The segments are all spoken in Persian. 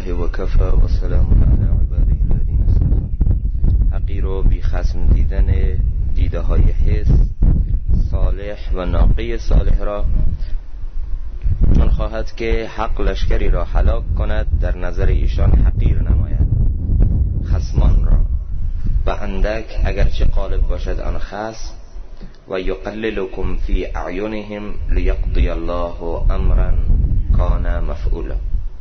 الله وكفى وسلام على عباده الذين اصطفى. حقیر و بی خصم دیدن دیده های حس صالح و ناقه صالح را، چون خواهد که حق لشکری را هلاک کند در نظر ایشان حقیر نماید. خصمان را و اندک اگرچه غالب باشد آن خصم، و یقللکم فی اعینهم لیقضی الله امرا کان مفعولا.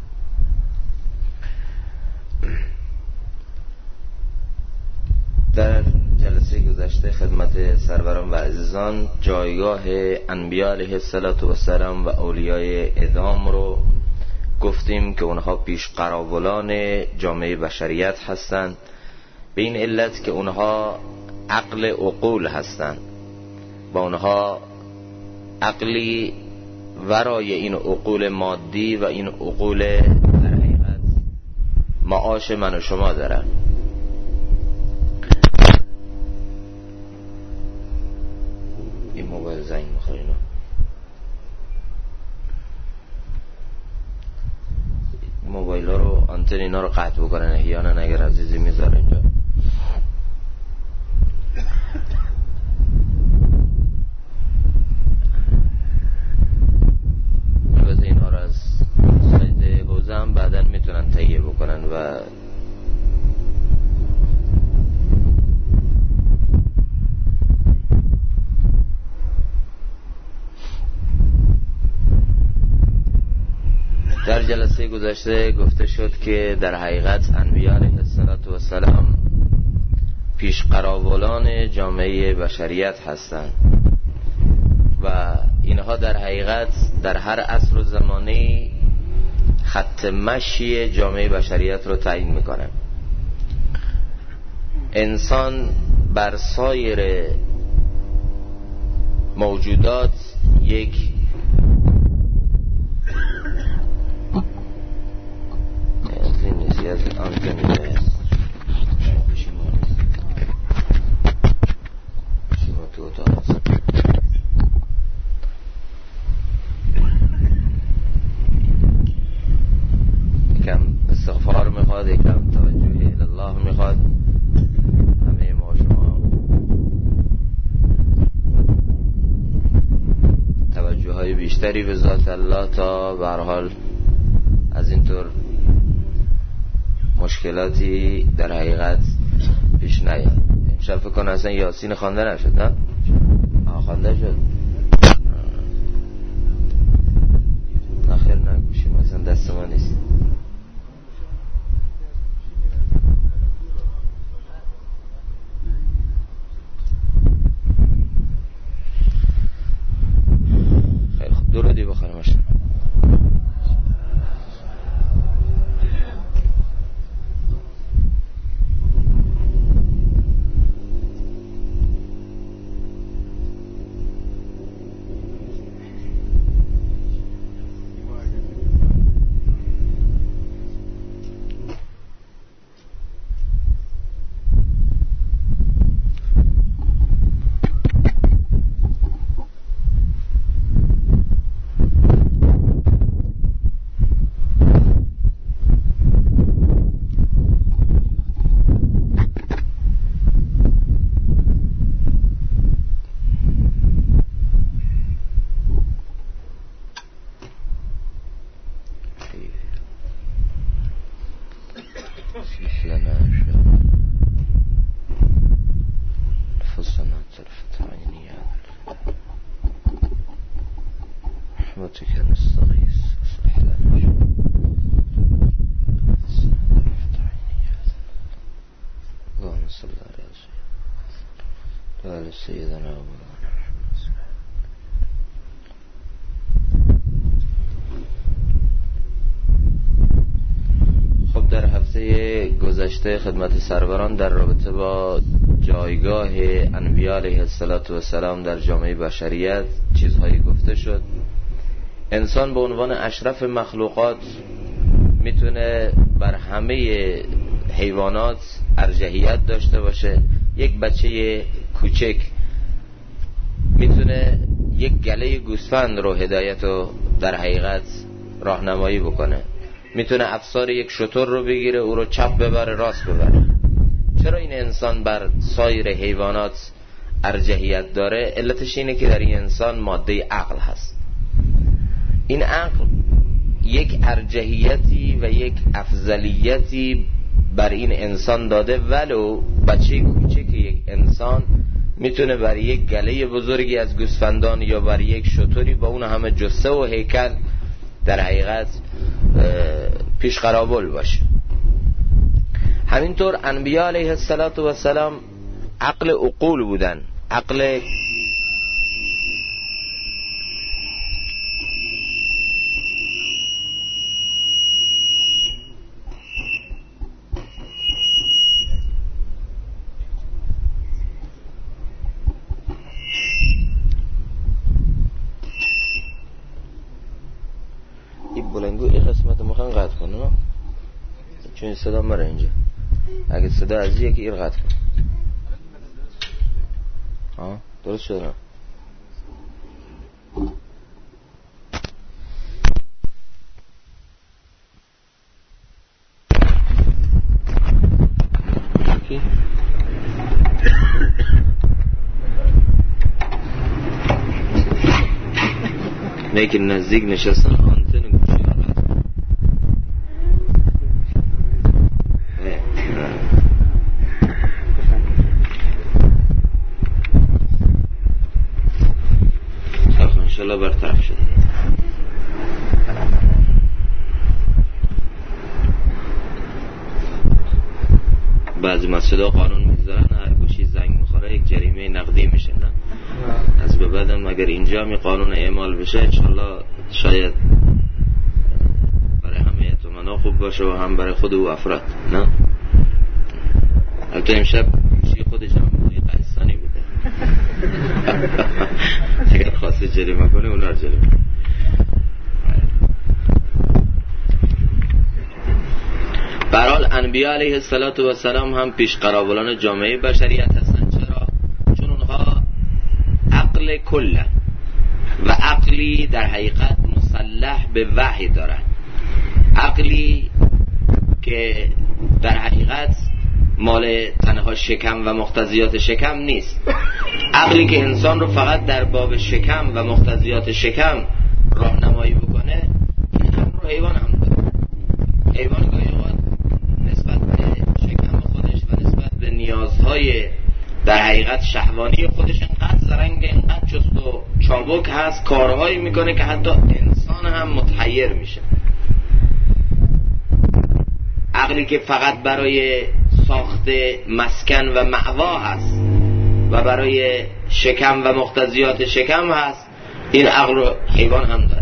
در جلسه گذشته خدمت سروران و عزیزان جایگاه انبیاء علیه السلام و اولیای اعدام رو گفتیم که اونها پیش قراولان جامعه بشریت هستند، به این علت که اونها عقل عقول هستند و اونها عقلی ورای این عقول مادی و این عقول در حقیقت معاش من و شما دارن. این موبایل زنگ می‌خوره، اینا موبایل ها رو آنتن اینا رو قطع بکنن احیانا اگر عزیزی میذاره اینجا. البته اینا رو از سایت حوزه هم بعدا میتونن تهیه بکنن و در جلسه گذشته گفته شد که در حقیقت انبیاء علیه السلام پیش قراولان جامعه بشریت هستند و اینها در حقیقت در هر عصر و زمانی خط مشی جامعه بشریت رو تعیین میکنه. انسان بر سایر موجودات یک از آنتنی هست. شما تو اتاق هست. یکم استغفار میخواد، یکم توجه الله میخواد. همه ما شما توجه های بیشتری به ذات الله تا به هر حال از اینطور مشکلاتی در حقیقت پیش نیاد. امشب فکر کنم اصلا یاسین خوانده نشد، نه؟ خوانده شد. نخیر نگوشیم اصلا دست ما نیست. خیلی خوب، درودی بخورم اشتر. گذشته خدمت سروران در رابطه با جایگاه انبیاء علیه السلام در جامعه بشریت چیزهایی گفته شد. انسان به عنوان اشرف مخلوقات میتونه بر همه حیوانات ارجحیت داشته باشه. یک بچه کوچک میتونه یک گله گوسفند رو هدایت و در حقیقت راهنمایی بکنه. میتونه افسار یک شتر رو بگیره، او رو چپ ببره راست ببره. چرا این انسان بر سایر حیوانات ارجحیت داره؟ علتش اینه که در این انسان ماده عقل هست. این عقل یک ارجحیتی و یک افضلیتی بر این انسان داده، ولو بچه کوچک یک انسان میتونه بر یک گله بزرگی از گوسفندان یا بر یک شتری با اون همه جثه و هیکل در حقیقت پیش قرابل باشه. همینطور انبیاء علیه السلام عقل عقول بودن، عقل این بلنگو این قسمت مخوان قطع کنه، چون صدا مره اینجا. اگه صدا از یکی این قطع کن. درست شد نه؟ کی؟ نه که نزدیک نشستن آنتن گوشی رو قطع کن. انشالله برطرف شد. بعضی مسجدها قانون میذارن هر گوشی زنگ میخوره یک جریمه نقدی میشه، نه؟ از به بعدم اگر اینجا می قانون اعمال بشه انشالله شاید برای همه اعتمانا خوب باشه و هم برای خود و افراد، نه؟ البته امشب گوشی خودش هم موقعی قهستانی بوده. اگر خواسته جریمه کنه اونا رو جریمه. برحال انبیاء علیه السلام هم پیش قرابلان جامعه بشریت هستن. چرا؟ چون اونها عقل کله و عقلی در حقیقت مسلح به وحی دارن، عقلی که در حقیقت مال تنها شکم و مقتضیات شکم نیست، عقلی که انسان رو فقط در باب شکم و مقتضیات شکم راهنمایی بکنه. این امر رو حیوان هم داره. حیوان گاهی اوقات نسبت به شکم خودش و نسبت به نیازهای در حقیقت شهوانی خودش انقدر زرنگ، انقدر چست و چابک هست، کارهایی میکنه که حتی انسان هم متحیر میشه. عقلی که فقط برای ساخت مسکن و مأوا هست و برای شکم و مقتضیات شکم هست، این عقل رو حیوان هم داره.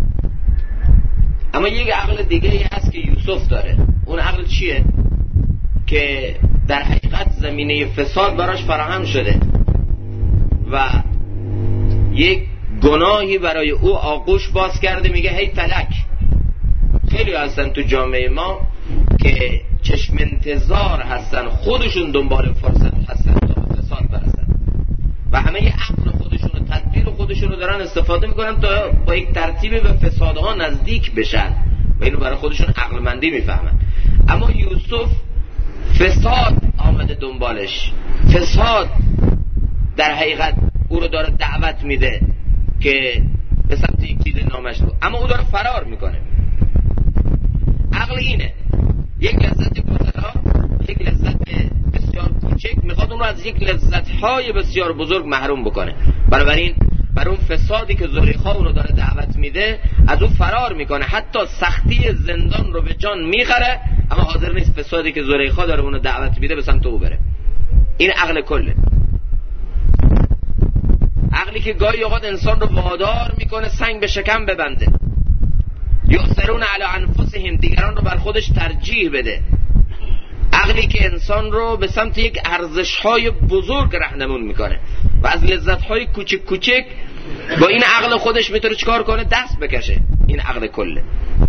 اما یک عقل دیگه هست که یوسف داره. اون عقل چیه؟ که در حقیقت زمینه فساد براش فراهم شده و یک گناهی برای او آغوش باز کرده، میگه هی فلک. خیلی هستن تو جامعه ما که چشم انتظار هستن، خودشون دنبال فرصت هستن تا فساد برسن و همه عقل خودشون و تدبیر خودشون رو دارن استفاده میکنن تا با یک ترتیب به فسادها نزدیک بشن و اینو برای خودشون عقلمندی میفهمن. اما یوسف فساد آمده دنبالش، فساد در حقیقت او رو داره دعوت میده که به سمت یک چیز نامشروع، اما او داره فرار میکنه. عقل اینه، یک لذت کوتاه، یک لذت بسیار کوچک، میخواد اون رو از یک لذت‌های بسیار بزرگ محروم بکنه. بنابراین بر اون فسادی که زلیخا اون رو داره دعوت میده از اون فرار میکنه، حتی سختی زندان رو به جان میخره، اما حاضر نیست فسادی که زلیخا داره اون رو دعوت میده به سمت او بره. این عقل کله، عقلی که گاهی اوقات انسان رو وادار میکنه سنگ به شکم ببنده، یؤثرون علی انفسهم، دیگران رو بر خودش ترجیح بده. عقلی که انسان رو به سمت یک ارزش‌های بزرگ راهنمون میکنه و از لذت‌های کوچک کوچک با این عقل خودش میتونه چیکار کنه؟ دست بکشه. این عقل کله.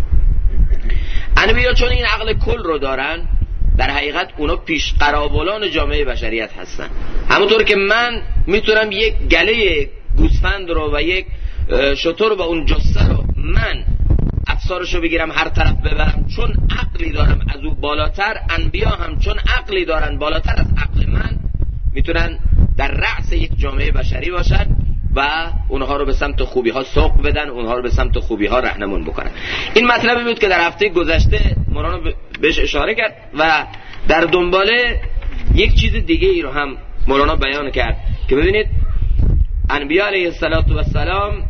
انبیا چون این عقل کل رو دارن، در حقیقت اونا پیش قرابلان جامعه بشریت هستن. همونطور که من میتونم یک گله گوسفند رو و یک شتر و اون جثه رو من افسارشو بگیرم هر طرف ببرم، چون عقلی دارم از او بالاتر. انبیا هم چون عقلی دارن بالاتر از عقل من، میتونن در رأس یک جامعه بشری باشن و اونها رو به سمت خوبی ها سوق بدن، اونها رو به سمت خوبی ها رهنمون بکنن. این مطلبی بود که در هفته گذشته مولانا بهش اشاره کرد و در دنباله یک چیز دیگه ای رو هم مولانا بیان کرد که ببینید انبیا علیه السلام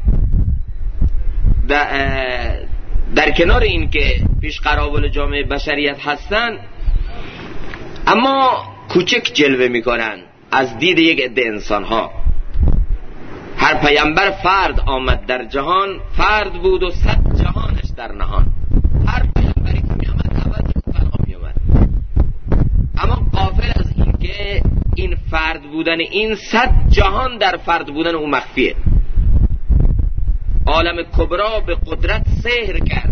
در کنار این که پیش قراول جامعه بشریت هستن، اما کوچک جلوه میکنن از دید یک عده انسان ها. هر پیامبر فرد آمد در جهان، فرد بود و 100 جهانش در نهان. هر پیامبری که میامد اول تنها میامد، اما غافل از این که این فرد بودن این 100 جهان در فرد بودن او مخفیه. عالم کبرا به قدرت سحر کرد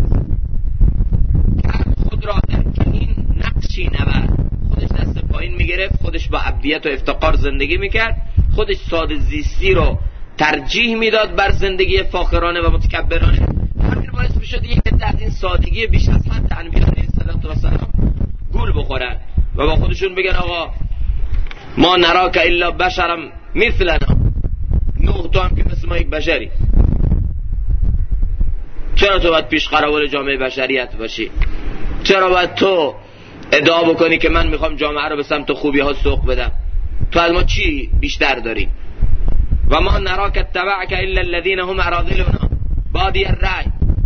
خود را در چنین نقشی نورد. خودش دست پایین میگرفت، خودش با عبدیت و افتقار زندگی میکرد، خودش ساده زیستی رو ترجیح میداد بر زندگی فاخرانه و متکبرانه. همین باعث میشد یک عده از این سادگی بیش از حد انبیا علیه السلام گول بخورن و با خودشون بگن آقا ما نراک الا بشرا مثلنا، نوح تو هم که مثل ما یک بشری، چرا تو باید پیش قراول جامعه بشریت باشی؟ چرا باید تو ادعا بکنی که من میخوام جامعه رو به سمت خوبی ها سوق بدم؟ تو از ما چی بیشتر داری؟ و ما نراک اتبعک الا الذین هم اراذلنا بادی الرأی.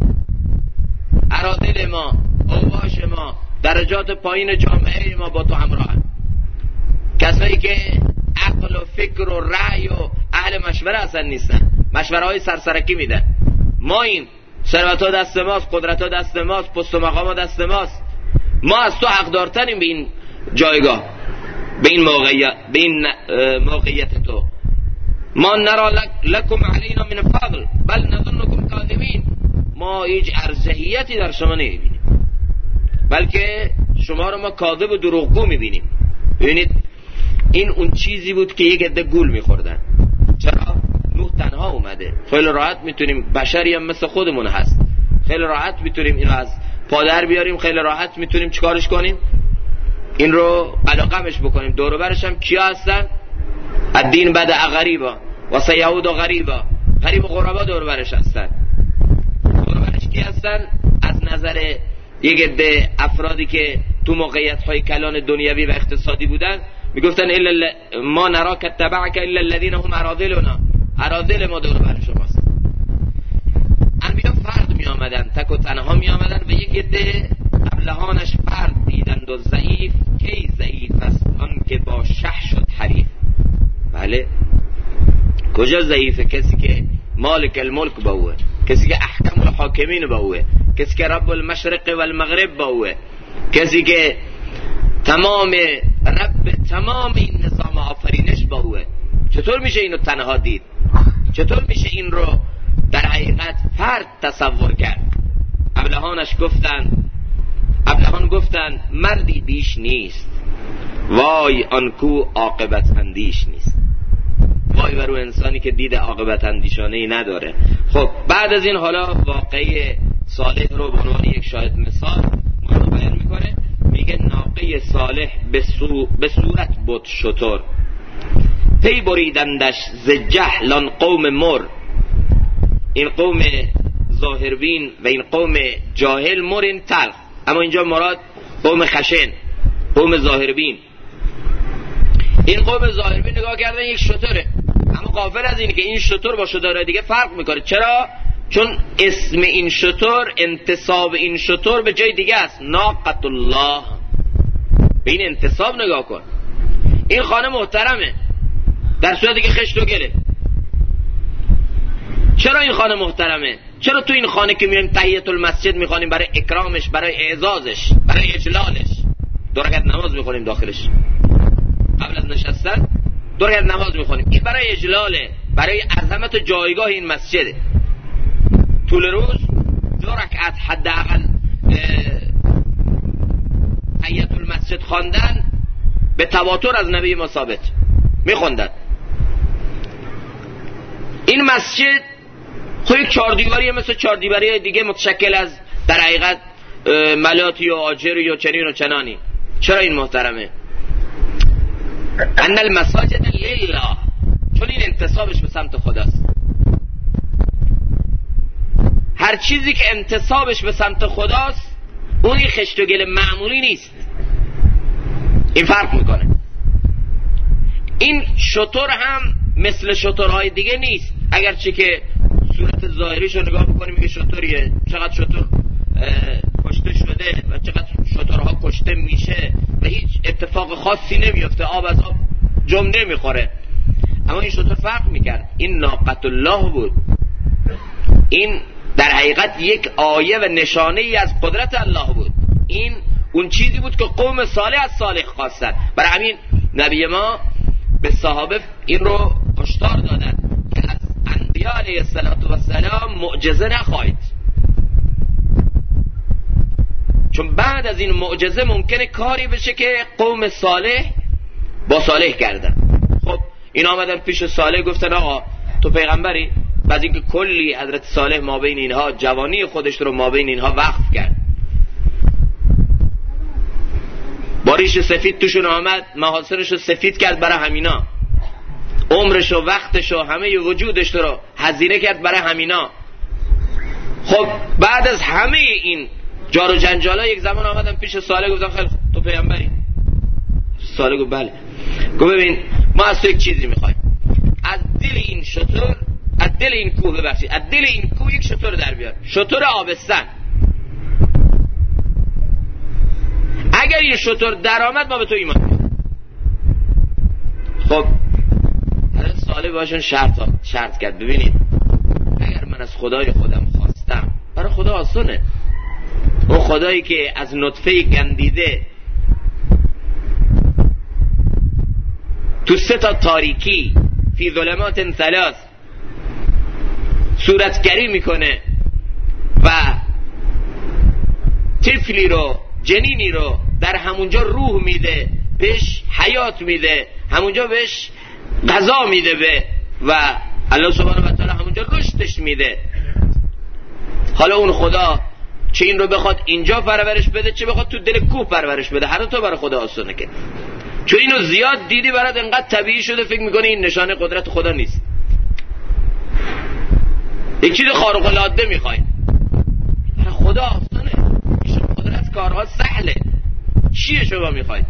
اراذل ما، اوباش ما، درجات پایین جامعه ما با تو همراه، کسایی که عقل و فکر و رأی و اهل مشوره اصلا نیستن، مشوره های سرسرکی میدن. ما این ثروت ها دست ماست، قدرت ها دست ماست، پست و مقام ها دست ماست، ما از تو حقدارتریم به این جایگاه، به این موقعیت تو. ما نرا لکم علینا من فضل بل نظنکم کاذبین. ما هیچ ارجحیتی در شما نمیبینیم، بلکه شما رو ما کاذب و دروغگو میبینیم. ببینید این اون چیزی بود که یک عده گول میخوردن. چرا؟ نوح تنها اومده، خیلی راحت میتونیم، بشری هم مثل خودمون هست، خیلی راحت میتونیم اینو از پادر بیاریم، خیلی راحت میتونیم چیکارش کنیم؟ این رو علاقمش بکنیم. دور و برش هم کیا هستن؟ الدین بد غریبا و سیعود غریبا، غریب و غربا دور و برش هستن. دور و برش کی هستن؟ از نظر یک عده افرادی که تو موقعیت های کلان دنیوی و اقتصادی بودن میگفتن ما نراک اتبعک الا الذین هم اراذلنا، اراذل ما دور و بر شماست. انبیا فرد می آمدن، تک و تنها می آمدن و یک عده ابلهانش فرد دیدند و ضعیف کی ضعیف است آن که با شه شد حریف. بله کجا ضعیفه؟ کسی که مالک الملک باوه، کسی که احکم الحاکمین باوه، کسی که رب المشرق و المغرب باوه، کسی که تمام رب تمام این نظام آفرینش باوه. چطور میشه اینو تنها دید؟ چطور میشه این رو در حقیقت فرد تصور کرد؟ ابلهان گفتن مردی بیش نیست، وای آنکو عاقبت اندیش نیست. وای بر اون انسانی که دید عاقبت اندیشانه‌ای نداره. خب بعد از این حالا واقعه صالح رو به عنوان یک شاهد مثال ما بیان میکنه. میگه ناقه صالح به صورت بود شتر، پی بریدندش ز جهل آن قوم مر. این قوم ظاهربین و این قوم جاهل مرین تلخ، اما اینجا مراد قوم خشن، قوم ظاهربین. این قوم ظاهربین نگاه کردن یک شتره، اما غافل از این که این شتر با شتر دیگه فرق میکنه. چرا؟ چون اسم این شتر، انتصاب این شتر به جای دیگه است، ناقة الله. به این انتصاب نگاه کن. این خانه محترمه در صورتی که خشت و گله. چرا این خانه محترمه؟ چرا تو این خانه که میایم تحیت المسجد میخوانیم برای اکرامش، برای اعزازش، برای اجلالش، 2 رکعت نماز میخونیم داخلش، قبل از نشستن 2 رکعت نماز میخونیم. این برای اجلاله، برای عظمت جایگاه این مسجده. طول روز 2 رکعت حداقل تحیت المسجد خواندن به تواتر از نبی ما ثابت میخوندن. این مسجد خب یک 4 دیواری مثل 4 دیواری دیگه متشکل از در حقیقت ملاتی و آجری و چنین و چنانی. چرا این محترمه؟ ان المساجد لله، چون این انتصابش به سمت خداست. هر چیزی که انتصابش به سمت خداست اونی خشت و گل معمولی نیست. این فرق میکنه. این شتر هم مثل شترهای دیگه نیست، اگرچه که صورت ظاهریش رو نگاه بکنیم میگه شتریه، چقدر شتر کشته شده و چقدر شترها کشته میشه و هیچ اتفاق خاصی نمیفته، آب از آب جم نمیخوره. اما این شتر فرق میکرد. این ناقة الله بود. این در حقیقت یک آیه و نشانه ای از قدرت الله بود. این اون چیزی بود که قوم صالح از صالح خواستن. برای همین نبی ما به صحابه این رو هشدار دادن که از انبیاء علیه السلام معجزه نخواهید، چون بعد از این معجزه ممکنه کاری بشه که قوم صالح با صالح کردن. خب این آمدن پیش صالح گفتن آقا تو پیغمبری؟ بعد اینکه کلی حضرت صالح ما بین اینها جوانی خودش رو ما بین اینها وقف کرد، باریش سفید توشون آمد، محاصرش رو سفید کرد برای همینا، عمرش و وقتش و همه وجودش رو هزینه کرد برای همینا. خب بعد از همه این جار و جنجالا یک زمان آمدن پیش صالح گفتن خیلی تو پیغمبری؟ صالح گفت بله. گفت ببین ما از تو یک چیزی میخوایم، از دل این شتر، از دل این کوه، ببخشید از دل این کوه یک شتر در بیار، شتر آبستن. اگر این شتر در آمد ما به تو ایمان میاریم. خب حضرت صالح باشون شرط کرد. ببینید اگر من از خدای خودم خواستم، برای خدا آسانه. اون خدایی که از نطفه گندیده تو 3 تاریکی فی ظلمات ثلاث صورتگری میکنه و طفلی رو، جنینی رو در همونجا روح میده، بهش حیات میده، همونجا بهش غذا میده به و الله سبحانه و تعالی همونجا رشدش میده. حالا اون خدا چه این رو بخواد اینجا پرورش بده، چه بخواد تو دل کوه پرورش بده، هر تو برای خدا آسونه که چون اینو زیاد دیدی برات انقدر طبیعی شده فکر میکنه این نشانه قدرت خدا نیست. یک چیز خارق العاده میخوای، برای خدا آسونه. شما قدرت کارها سهله. چیه شما میخواید؟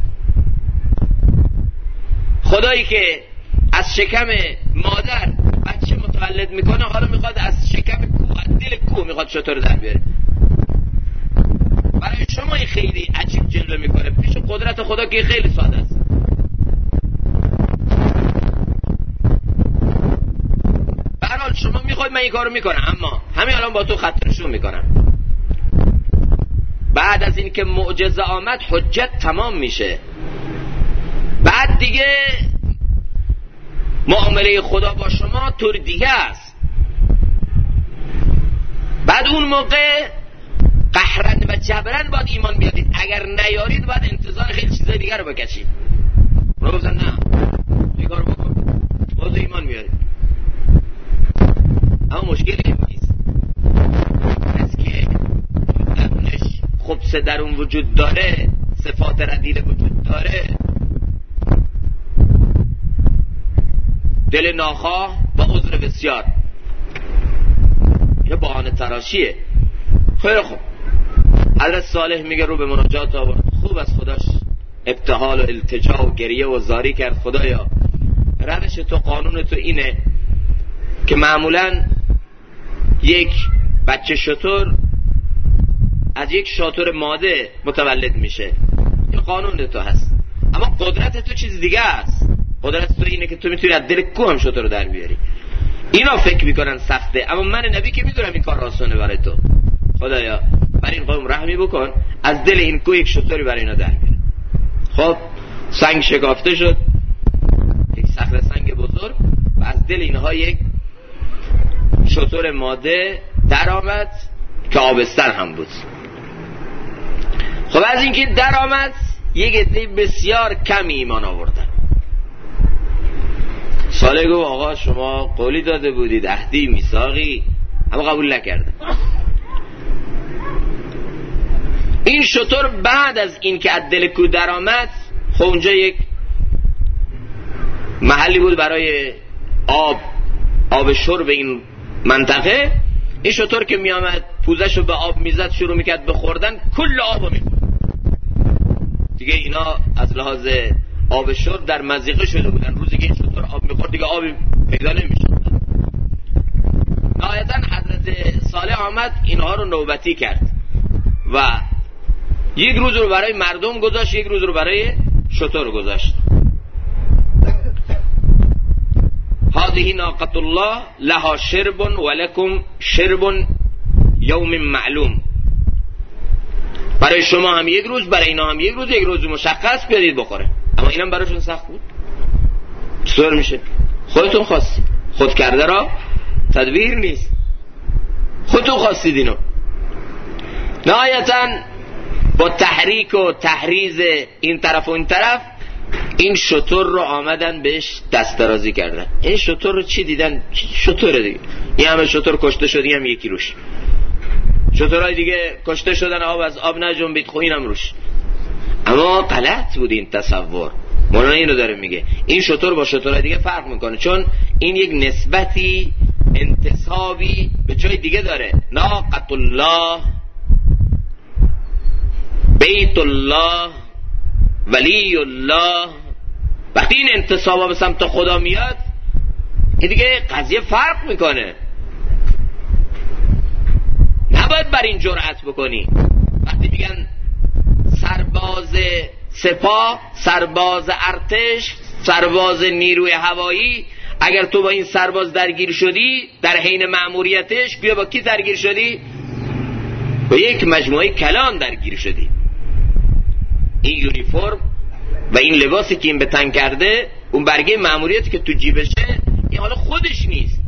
خدایی که از شکم مادر بچه متولد میکنه حالا میخواد از شکم کوه، از دل کوه میخواد شتر در بیاره. برای شما این خیلی عجیب جلوه میکنه، پیش قدرت خدا که خیلی ساده است. به هر حال شما میخواید من این کارو میکنم، اما همین الان با تو خط نشون میکنم. بعد از این که معجزه آمد حجت تمام میشه، بعد دیگه معامله خدا با شما طور دیگه است. بعد اون موقع قهرن و جبرن باید ایمان بیارید، اگر نیارید باید انتظار خیلی چیزای دیگر رو بکشید. اونا گفتن نه این کار بکن باید ایمان بیارید. اما مشکلی نیست، از که درونش خبث درون وجود داره، صفات ردیل وجود داره، دل ناخواه و عذر بسیار، یه بهانه تراشیه. خیلی خوب، حضرت صالح میگه رو به مناجات آورد، خوب از خداش ابتهال و التجا و گریه و زاری کرد. خدایا روش تو، قانون تو اینه که معمولا یک بچه شتر از یک شتر ماده متولد میشه، این قانون تو هست. اما قدرت تو چیز دیگه است. قدرت تو اینه که تو میتونی از دل کوه هم شتر رو در بیاری. اینا فکر میکنن سخته، اما من نبی که میدونم این کار آسونه برای تو. خدایا برای این قوم رحمی بکن، از دل این کوه یک شتری برای اینا در بیار. خب سنگ شکافته شد، یک صخره سنگ بزرگ، و از دل اینها یک شتر ماده در آمد که آبستن هم بود. خب از اینکه در آمد یک عده بسیار کمی ایمان آوردن. صالح گفت آقا شما قولی داده بودید، عهدی میثاقی، اما قبول نکردن. این شتر بعد از این که از دل کوه در آمد، خب اونجا یک محلی بود برای آب شرب این منطقه. این شتر که می آمد پوزشو به آب میزد، شروع میکرد به خوردن، کل آبو میخورد. دیگه اینا از لحاظ آب شرب در مضیقه شده بودن. روزی که این شتر آب میخورد دیگه آبی پیدا نمیشد. نهایتا حضرت صالح آمد اینها رو نوبتی کرد و یک روز رو برای مردم گذاشت، یک روز رو برای شتر گذاشت. هذه ناقة الله لها شرب ولکم شرب یوم معلوم. برای شما هم یک روز، برای اینا هم یک روز مشخص بیارید بخوره. اما اینم براشون سخت بود. چطور میشه؟ خودتون خواستید. خود کرده را تدبیر نیست. خودتون خواستید اینو. نهایتاً با تحریک و تحریز این طرف و این طرف این شتر رو آمدن بهش دست درازی کردن. این شتر رو چی دیدن؟ شتر دیگه. این همه شتر کشته شد، این هم یکی روش. شترهای دیگه کشته شدن، آب از آب نجنبید، خب اینم روش. اما غلط بود این تصور. مولانا اینو داره میگه، این شتر با شترهای دیگه فرق میکنه، چون این یک نسبتی انتسابی به جای دیگه داره. ناقة الله، بیت الله، ولی الله. وقتی این انتسابا به سمت خدا میاد، این دیگه قضیه فرق میکنه. نباید بر این جرأت بکنی. وقتی میگن سرباز سپاه، سرباز ارتش، سرباز نیروی هوایی، اگر تو با این سرباز درگیر شدی در حین مأموریتش، بیا با کی درگیر شدی؟ با یک مجموعه کلان درگیر شدی. این یونیفرم و این لباسی که این به تن کرده، اون برگه مأموریتی که تو جیبشه، این حالا خودش نیست.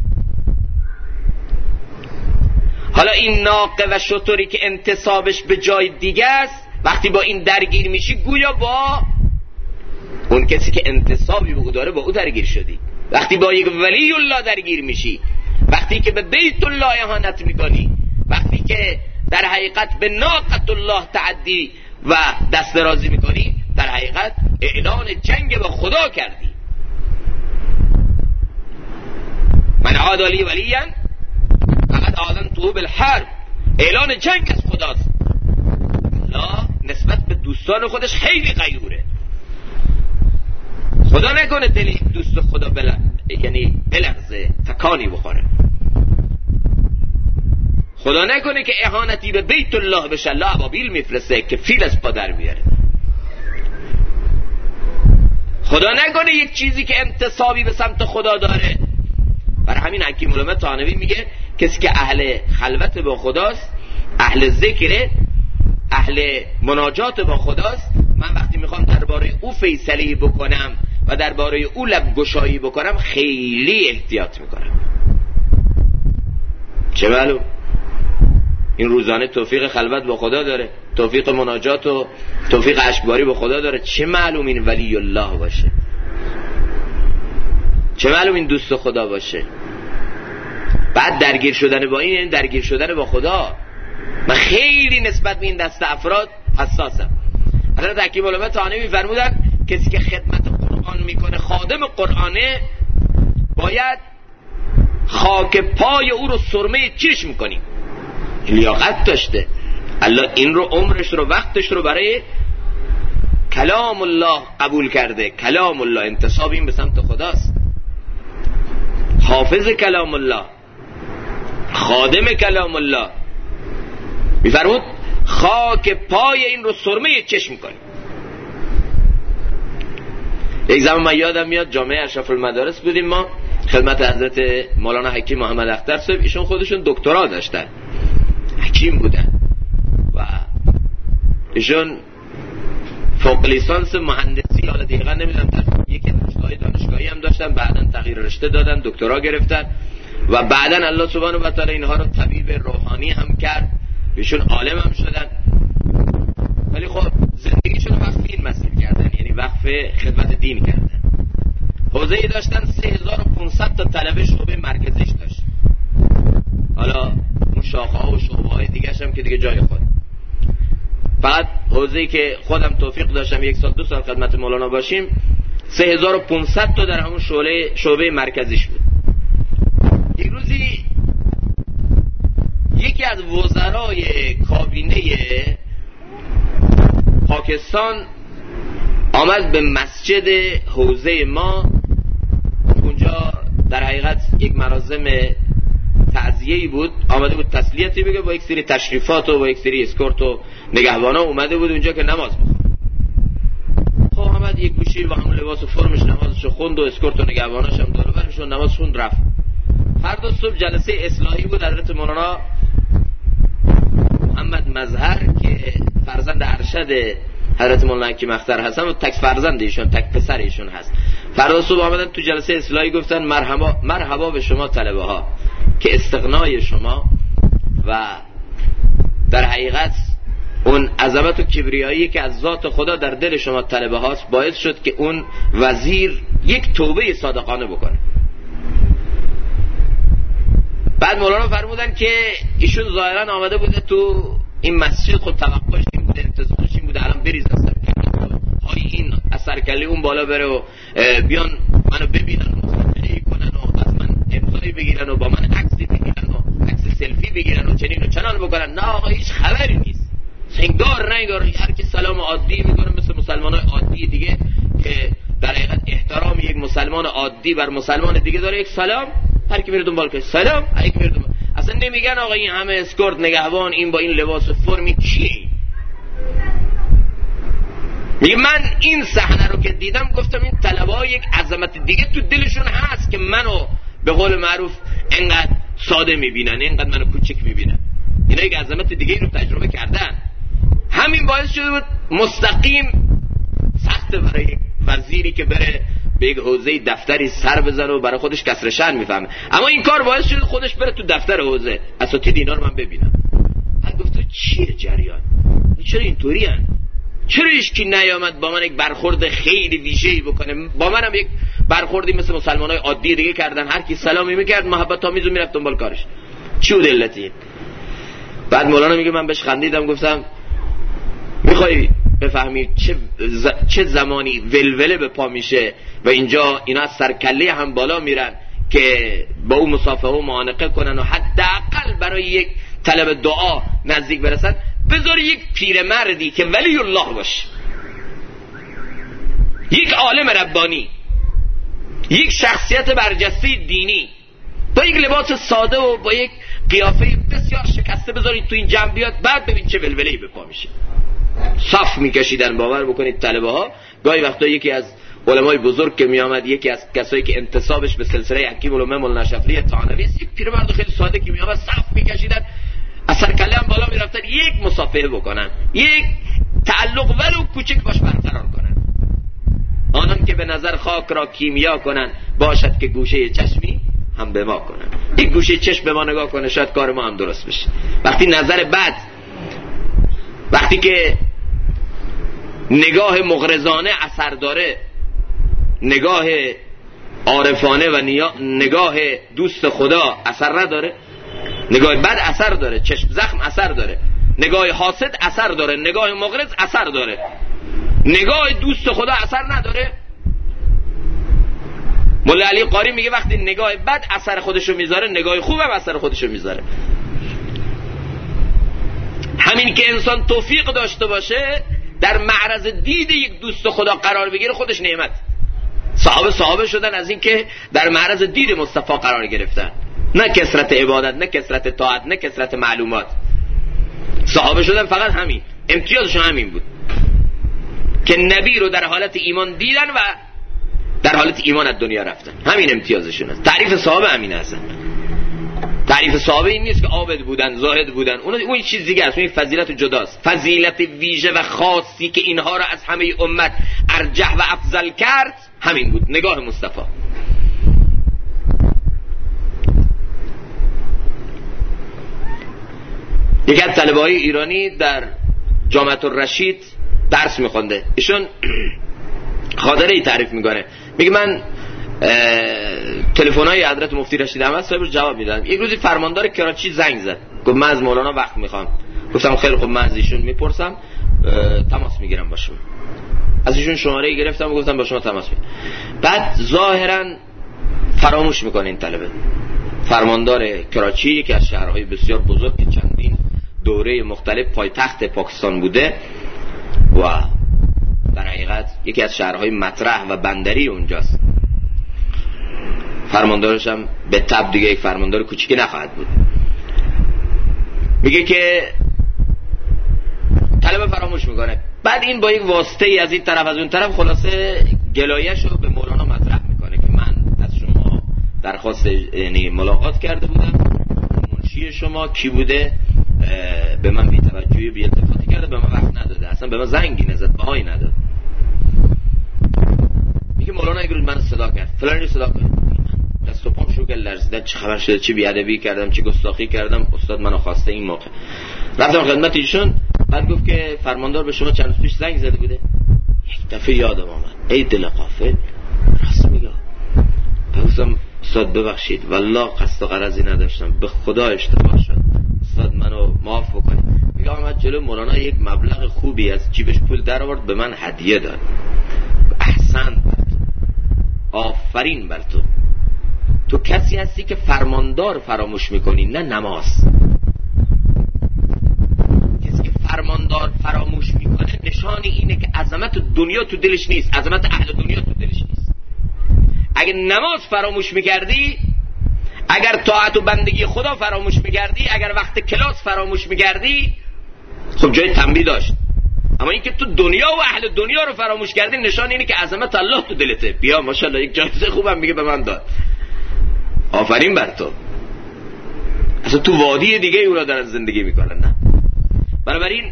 حالا این ناقه و شتری که انتصابش به جای دیگه است، وقتی با این درگیر میشی گویا با اون کسی که انتصابی به او داره با او درگیر شدی. وقتی با یک ولی الله درگیر میشی، وقتی که به بیت الله اهانت میکنی، وقتی که در حقیقت به ناقة الله تعدی و دست درازی میکنی، در حقیقت اعلان جنگ با خدا کردی. من عاد لی ولیا فقد آذنته بالحرب. اعلان جنگ از خداست. الله نسبت به دوستان خودش خیلی غیوره. خدا نکنه دل دوست خدا یعنی بلغزه، تکانی بخوره. خدا نکنه که اهانتی به بیت الله بشه، الله ابابیل میفرسته که فیل از پا در بیاره. خدا نکنه یک چیزی که انتصابی به سمت خدا داره. برای همین حکیم علامه طحاوی میگه کسی که اهل خلوت با خداست، اهل ذکره، اهل مناجات با خداست، من وقتی میخوام درباره او فیصله بکنم و درباره او لب گشایی بکنم خیلی احتیاط میکنم. چه معلوم این روزانه توفیق خلوت با خدا داره، توفیق مناجات و توفیق اشکباری با خدا داره، چه معلوم این ولی الله باشه، چه معلوم این دوست خدا باشه. بعد درگیر شدن با این درگیر شدن با خدا. من خیلی نسبت به این دست افراد حساسم. حضرت حکیم علامه طحاوی می‌فرمودن کسی که خدمت قرآن میکنه، خادم قرآنه، باید خاک پای او رو سرمه چشم کنیم. لیاقت داشته. الله این رو عمرش رو وقتش رو برای کلام الله قبول کرده. کلام الله انتساب این به سمت خداست. حافظ کلام الله، خادم کلام الله، میفرمود خاک پای این رو سرمه چشم کنیم. یک زمان من یادم میاد جامعه اشرف المدارس بودیم ما، خدمت حضرت مولانا حکیم محمد اختر صاحب. ایشون خودشون دکترا داشتن، حکیم بودن و ایشون فوق لیسانس مهندسی، حالا دقیقا نمیدونم در یکی دانشگاهی هم داشتن، بعدن تغییر رشته دادن، دکترا گرفتن و بعدن الله سبحانه و تعالی اینها رو طبیب روحانی هم کرد، ایشون عالم هم شدن. ولی خب زندگیشون رو وقف این مسیر کردن، یعنی وقف خدمت دین کردن. حوزه‌ای داشتن 3500 تا طلبه شعبه مرکزیش داشت. حالا اون شاخه‌ها و شعبه‌های دیگه‌ش هم که دیگه جای خود. فقط حوزه‌ای که خودم توفیق داشتم 1 سال 2 سال خدمت مولانا باشیم 3500 تا در همون شعبه مرکزیش بود. یک روزی یکی از وزرای کابینه پاکستان آمد به مسجد حوزه ما. اونجا در حقیقت یک مراسم تعزیه‌ای بود، آمده بود تسلیتی بگه، با یک سری تشریفات و با یک سری اسکورت و نگهبانا اومده بود اونجا که نماز بخونه. خب آمد یک گوشی با همون لباس و فرمش نمازشو خوند و اسکورت و نگهباناش هم دور و برشون نماز خوند رفت. فردا صبح جلسه اصلاحی بود. حضرت مولانا محمد مظهر که فرزند ارشد حضرت مولانا حکیم اختر هستن و تک فرزند ایشون، تک پسر ایشون هست. فردا صبح آمدن تو جلسه اصلاحی گفتن مرحبا به شما طلبه ها که استغنای شما و در حقیقت اون عظمت و کبریایی که از ذات خدا در دل شما طلبه هاست باعث شد که اون وزیر یک توبه صادقانه بکنه. بعد مولانا فرمودن که ایشون ظاهرا آمده بوده تو این مسجد، خود توقعش این بوده، انتظارش این بوده الان بریز های این اثرکلی اون بالا بره و بیان منو ببینن و مصافحه کنن و از من امضایی بگیرن و با من عکسی بگیرن و عکس سلفی بگیرن و چنین و چنان بکنن. نه آقا هیچ خبری نیست. انگار هر کی سلام عادی میکنه مثل مسلمانای عادی دیگه که در حقیقت احترام یک مسلمان عادی بر مسلمان دیگه داره، یک سلام هر کی میره دنبال کنه سلام، هر کی میره دنبال. اصلا نمیگن آقا این همه اسکورت نگهبان این با این لباس و فرمی کی. میگه من این صحنه رو که دیدم گفتم این طلبه‌ها یک عظمت دیگه تو دلشون هست که منو به قول معروف اینقدر ساده میبینن، اینقدر منو کوچک میبینن. اینا یک عظمت دیگه رو تجربه کردن. همین باعث شده بود مستقیم سخت برای یک وزیری که بره به یک حوزه دفتری سر بزنه و برای خودش کسر شأن میفهمه، اما این کار باعث شده خودش بره تو دفتر حوزه اساتید اینا رو من ببینم. بعد گفت چیه جریان؟ چرا اینطوری ان؟ چرا هیچکی نیامد با من یک برخورد خیلی ویژه‌ای بکنه؟ با منم یک برخوردی مثل مسلمانای عادی دیگه کردن، هر کی سلامی میکرد محبت آمیز و میرفت دنبال کارش. چی بود علتی؟ بعد مولانا میگه من بهش خندیدم گفتم میخوای بفهمی چه زمانی ولوله به پا میشه و اینجا اینا از سرکله هم بالا میرن که با اون مصافحه و معانقه کنن و حداقل برای یک طلب دعا نزدیک برسن، بذار یک پیرمردی که ولی الله باشه، یک عالم ربانی، یک شخصیت برجسته دینی با یک لباس ساده و با یک قیافه بسیار شکسته بذارید تو این جمع بیاد، بعد ببین چه ولوله‌ای به پا میشه. صف میکشیدن. باور بکنید طلبه ها گاهی وقتا یکی از علمای بزرگ که میامد، یکی از کسایی که انتسابش به سلسله حکیم الامه مولانا شفیعی تانوی، یک پیرمرد خیلی ساده که میامد صف میکشیدن، اثر کلام بالا میرفتن یک مصافحه بکنن، یک تعلق ولو کوچک باش برقرار کنن. آنان که به نظر خاک را کیمیا کنن باشد که گوشه چشمی هم به ما کنن. یک گوشه چشم به ما نگاه کنه شاید کار ما هم درست بشه. وقتی نظر بد، وقتی که نگاه مغرضانه اثر داره، نگاه عارفانه و نگاه دوست خدا اثر نداره، نگاه بد اثر داره، چشم زخم اثر داره، نگاه حاسد اثر داره، نگاه مغرض اثر داره، نگاه دوست خدا اثر نداره. مولا علی قاری میگه وقتی نگاه بد اثر خودشو میذاره، نگاه خوب هم اثر خودشو میذاره. همین که انسان توفیق داشته باشه در معرض دید یک دوست خدا قرار بگیره خودش نعمت. صحابه شدن از این که در معرض دید مصطفی قرار گرفتن، نه کثرت عبادت، نه کثرت طاعت، نه کثرت معلومات. صحابه شدن فقط همین، امتیازشون همین بود که نبی رو در حالت ایمان دیدن و در حالت ایمان از دنیا رفتن. همین امتیازشون است. تعریف صحابه همین هستن. تعریف صحابه این نیست که عابد بودن، زاهد بودن، اون چیز دیگه است، اون فضیلت جداست. فضیلت ویژه و خاصی که اینها را از همه امت ارجح و افضل کرد همین بود، نگاه مصطفی. یکی از طلبه‌های ایرانی در جامعه الرشید درس می‌خونده. ایشون خاطره ای تعریف میکنه. میگه من تلفن‌های حضرت مفتی رشید احمد صاحب رو جواب میدادم. یک روزی فرماندار کراچی زنگ زد، گفت من از مولانا وقت میخوام. گفتم خیلی خوب، من از ایشون میپرسم تماس میگیرم با شما. از ایشون شماره گرفتم و گفتم با شما تماس میگیرم. بعد ظاهرا فراموش میکنه این طلبه. فرماندار کراچی که از شهرهای بسیار بزرگ که چندین دوره مختلف پایتخت پاکستان بوده و در حقیقت یکی از شهرهای مطرح و بندری اونجاست، فرماندارش هم به تبع دیگه یک فرماندار کوچیکی نخواهد بود، میگه که طلبه فراموش میکنه. بعد این با یک واسطه ای از این طرف از اون طرف خلاصه گلایه‌شو به مولانا مطرح میکنه که من از شما درخواست یعنی ملاقات کرده بودم، منشی شما کی بوده به من بی‌توجهی بی التفاتی کرده، به من وقت نداده، اصلا به من زنگی نزد، بهایی نداد. میگه مولانا یک روز من صدا کرد، فلانی صدا کرد، دست و پام شروع کرد لرزیدن، چه خبر شده، چه بی‌ادبی کردم، چه گستاخی کردم، استاد منو خواسته این موقع. رفتم خدمت ایشون، بعد گفت که فرماندار به شما چند روز پیش زنگ زده بوده. یک دفعه یادم آمد، ای دل غافل، راست میگه. گفتم استاد ببخشید والله قصد و غرضی نداشتم، به خدا اشتباه شد، استاد منو معاف بکنید. میگه آمد جلو مولانا یک مبلغ خوبی از جیبش پول در آورد به من هدیه داد. احسن بر تو، آفرین بر تو، تو کسی هستی که فرماندار فراموش میکنی نه نماز. کسی که فرماندار فراموش میکنه نشانی اینه که عظمت دنیا تو دلش نیست، عظمت اهل دنیا تو دلش نیست. اگه نماز فراموش میکردی، اگر طاعت و بندگی خدا فراموش میکردی، اگر وقت کلاس فراموش میکردی، خب جای تنبیه داشت. اما اینکه تو دنیا و اهل دنیا رو فراموش کردی نشان اینه که عظمت الله تو دلته. بیا ماشاءالله یک جایزه خوبم میگه به من داد، آفرین بر تو. اصلا تو وادی دیگه اونا دارن زندگی میکنن. نه بنابراین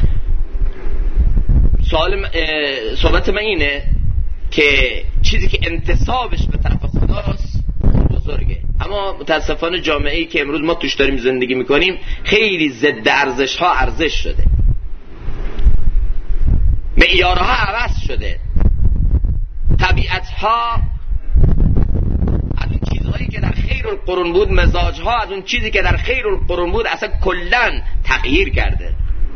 صحبت من اینه که چیزی که انتصابش به طرف خداست بزرگه، اما متاسفانه جامعه‌ای که امروز ما توش داریم زندگی میکنیم خیلی ضد ارزش ها ارزش شده، معیارها عوض شده، طبیعت ها از اون چیزهایی که در خیر القرون بود، مزاج ها از اون چیزی که در خیر القرون بود اصلا کلن تغییر کرده.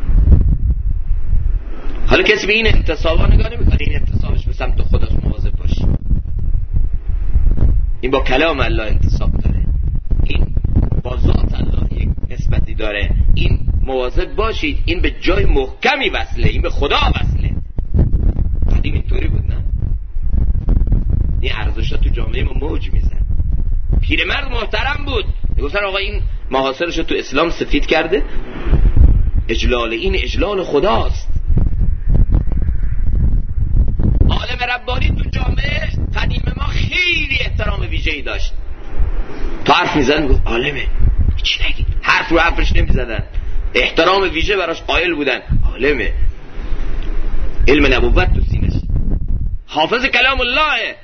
حالا کسی به این انتصابا نگاه نمیکنه، این انتصابش به سمت خداست، مواظب باشی. این با کلام الله انتصاب داره، این با ذات الله یک نسبتی داره، این مواظب باشید، این به جای محکمی وصله، این به خدا وصله. قدیم اینطوری بود نه؟ این ارزش‌ها تو جامعه ما موج میزن. پیرمرد محترم بود، میگفتن آقا این محاصرش رو تو اسلام سفید کرده، اجلال این اجلال خداست. عالم ربانی تو جامعه قدیم ما خیلی احترام ویژه‌ای داشت. تا حرف میزدن میگفت عالمه، چی نگید، حرف رو حرفش نمیزدن، احترام ویژه براش قائل بودن. عالمه، علم نبوت تو سینش، حافظ کلام الله،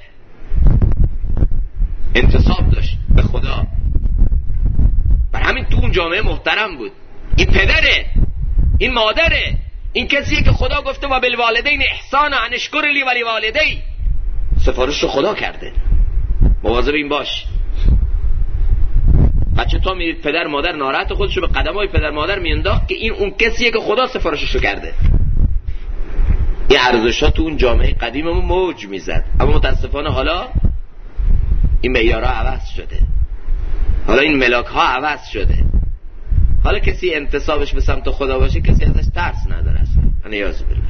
انتصاب داشت به خدا. بر همین تو اون جامعه محترم بود. این پدره، این مادره، این کسیه که خدا گفته و بالوالدین احسانا ان اشکر لی ولی والدی، سفارش رو خدا کرده. مواظب این باش. بچه تا میرید پدر مادر ناراحت خودشو به قدمای پدر مادر میانداخت که این اون کسیه که خدا سفارششو کرده. این ارزش‌ها تو اون جامعه قدیممون موج میزد، اما متاسفانه حالا این معیارها عوض شده، حالا این ملاک‌ها عوض شده. حالا کسی انتصابش به سمت خدا باشه کسی ازش ترس نداره اصلا. نیاز بالله.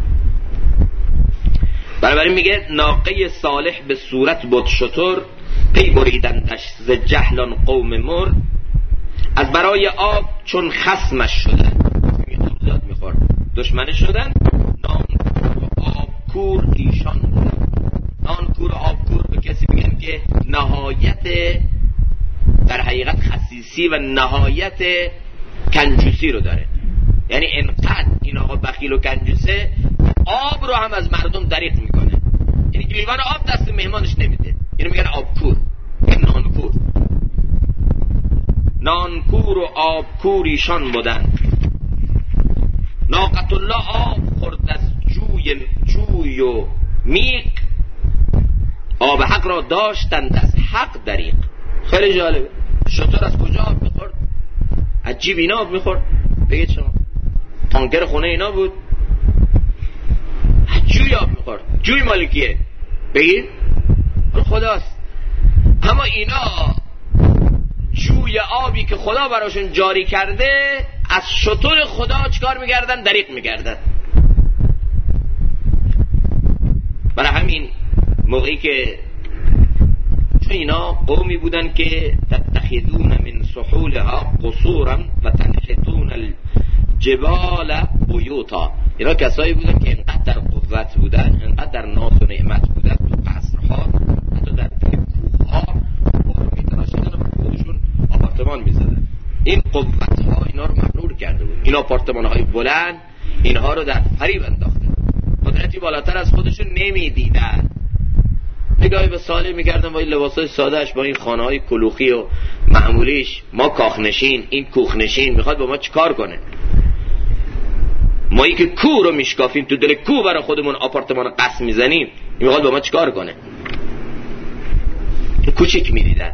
بنابراین میگه ناقه صالح به صورت بود شتر، پی بریدندش ز جهلان قوم مر، از برای آب چون خصمش شدن، زیاد میخورد، دشمنش شدن، نانکور و آبکور ایشان بودن. نانکور و آبکور به کسی میگن که نهایت در حقیقت خسیسی و نهایت کنجوسی رو داره. یعنی انقدر این آقا بخیل و کنجوسه آب رو هم از مردم دریغ میکنه، یعنی لیوان آب دست مهمانش نمیده. اینو میگن آبکور، نانکور. نانکور و آبکور ایشان بودن. ناقت الله آب خورد از جوی و میق، آب حق را داشتند از حق دریق. خیلی جالبه. شطور از کجا آب میخورد؟ عجیب اینا آب میخورد. بگید شما تانکر خونه اینا بود، جوی آب میخورد. جوی مال کیه؟ بگید خداست. اما اینا جوی آبی که خدا براشون جاری کرده از شتر خدا چکار میگردن؟ دریغ میگردن. برای همین موقعی که چون اینا قومی بودن که تتخذون من سحولها قصورا و تنحتون الجبال بیوتا، اینا کسایی بودن که انقدر در قوت بودن، انقدر در ناز و نعمت بودن، تو قصرها حتی در کوهها میتراشیدن و خودشون آپارتمان میزدن. این قوت ها اینا رو مغرور کرده بود. این آپارتمان های بلند اینها رو در فریب انداخته. قدرتی بالاتر از خودشون نمیدیدن. نگاهی به صالح میکردن با این لباسای سادهش، با این خانه های کلوخی و معمولیش. ما کاخنشین، این کوخنشین میخواد با ما چیکار کنه؟ مایی که کوه رو میشکافیم، تو دل کوه برای خودمون آپارتمان قصر میزنیم، این میخواد با ما چیکار کنه؟ کوچیک میدیدن.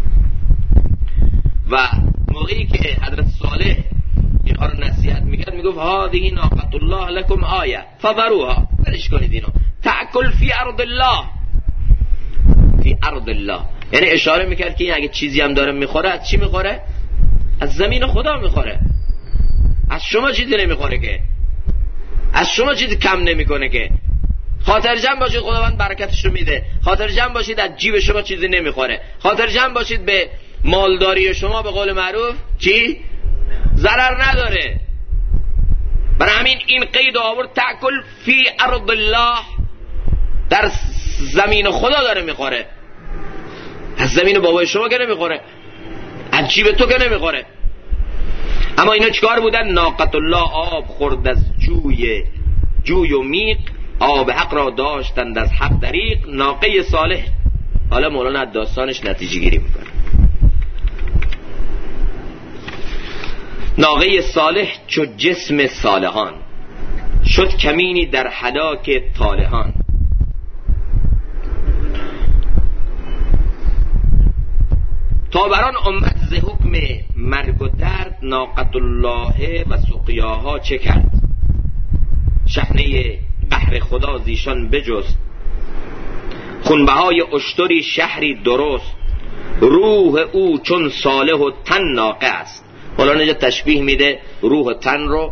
و موقعی که حضرت صالح اینها رو نصیحت میکرد میگفت هذه ناقة الله لكم آیه فذروها، برش کنید اینو، تأکل فی ارض الله، فی ارض الله. یعنی اشاره میکرد که این اگه چیزی هم داره میخوره، از چی میخوره؟ از زمین خدا میخوره. از شما چیزی نمیخوره که، از شما چیزی کم نمیکنه که. خاطر جمع باشید خداوند برکتش رو میده. خاطر جمع باشید از جیب شما چیزی نمیخوره. خاطر جمع باشید به مالداری شما به قول معروف چی؟ ضرر نداره. برای همین این قید آورد تأکل فی ارض الله، در زمین خدا داره میخوره. از زمین بابای شما که نمیخوره، از جیب تو که نمیخوره. اما اینا چیکار بودن؟ ناقة الله، آب خورد از جوی و میق، آب حق را داشتند از حق دریق. ناقه صالح، حالا مولانا از داستانش نتیجه گیری میکنه. ناقه صالح چو جسم صالحان، شد کمینی در هلاک طالحان. تا بران امت ز حکم مرگ و درد، ناقة الله و سقیاها چه کرد؟ شحنه قهر خدا زیشان بجست، خونبهای اشتری شهری درست. روح او چون صالح و تن ناقه است. حالا اینجا تشبیه میده روح و تن رو.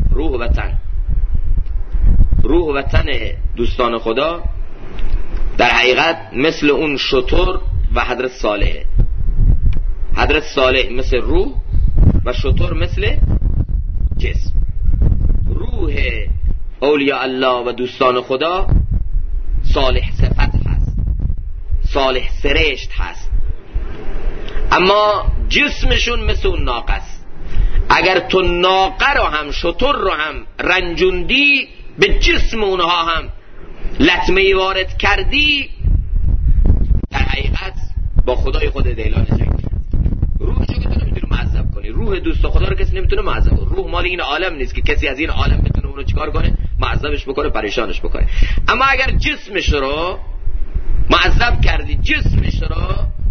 روح و تن دوستان خدا در حقیقت مثل اون شتر و حضرت صالح. حضرت صالح مثل روح و شتر مثل جسم. روح اولیاء الله و دوستان خدا صالح صفت هست، صالح سرشت هست، اما جسمشون مثل اون ناقه است. اگر تو ناقه رو هم شتر رو هم رنجوندی، به جسم اونها هم لطمه وارد کردی، در حقیقت با خدای خودت اعلان جنگ. روحشو که تو نمیتونی معذب کنی. روح دوست خدا رو کسی نمیتونه معذب کنه. روح مال این عالم نیست که کسی از این عالم بتونه اونو چیکار کنه؟ معذبش بکنه، پریشانش بکنه. اما اگر جسمش رو معذب کردی، جسمش رو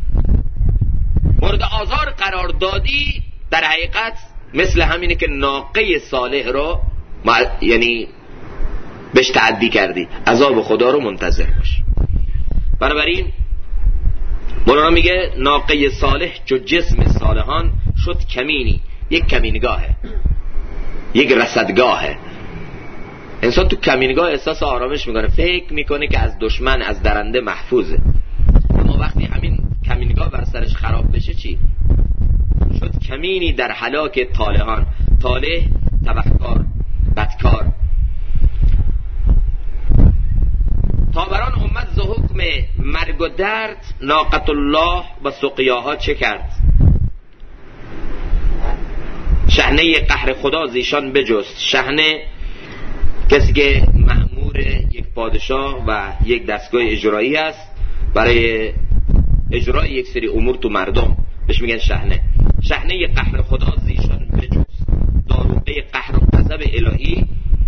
مورد آزار قرار دادی، در حقیقت مثل همینه که ناقه صالح رو یعنی بهش تعدی کردی. عذاب خدا رو منتظر باش. بنابراین مولانا میگه ناقه صالح چو جسم صالحان، شد کمینی، یک کمینگاهه، یک رصدگاهه. انسان تو کمینگاه احساس آرامش میکنه، فکر میکنه که از دشمن، از درنده محفوظه. اما وقتی همین کمینگاه بر سرش خراب بشه چی؟ شد کمینی در هلاک طالحان. طالح تبهکار، بدکار. تا بران امت ز حکم مرگ و درد، ناقة الله و سقیاها چه کرد؟ شحنه قهر خدا زیشان بجست. شحنه کسی که مأمور یک پادشاه و یک دستگاه اجرایی است برای اجرای یک سری امور تو مردم، بهش میگن شحنه. شحنه قهر خدا زیشان بجست، داروغه قهر و غضب الهی.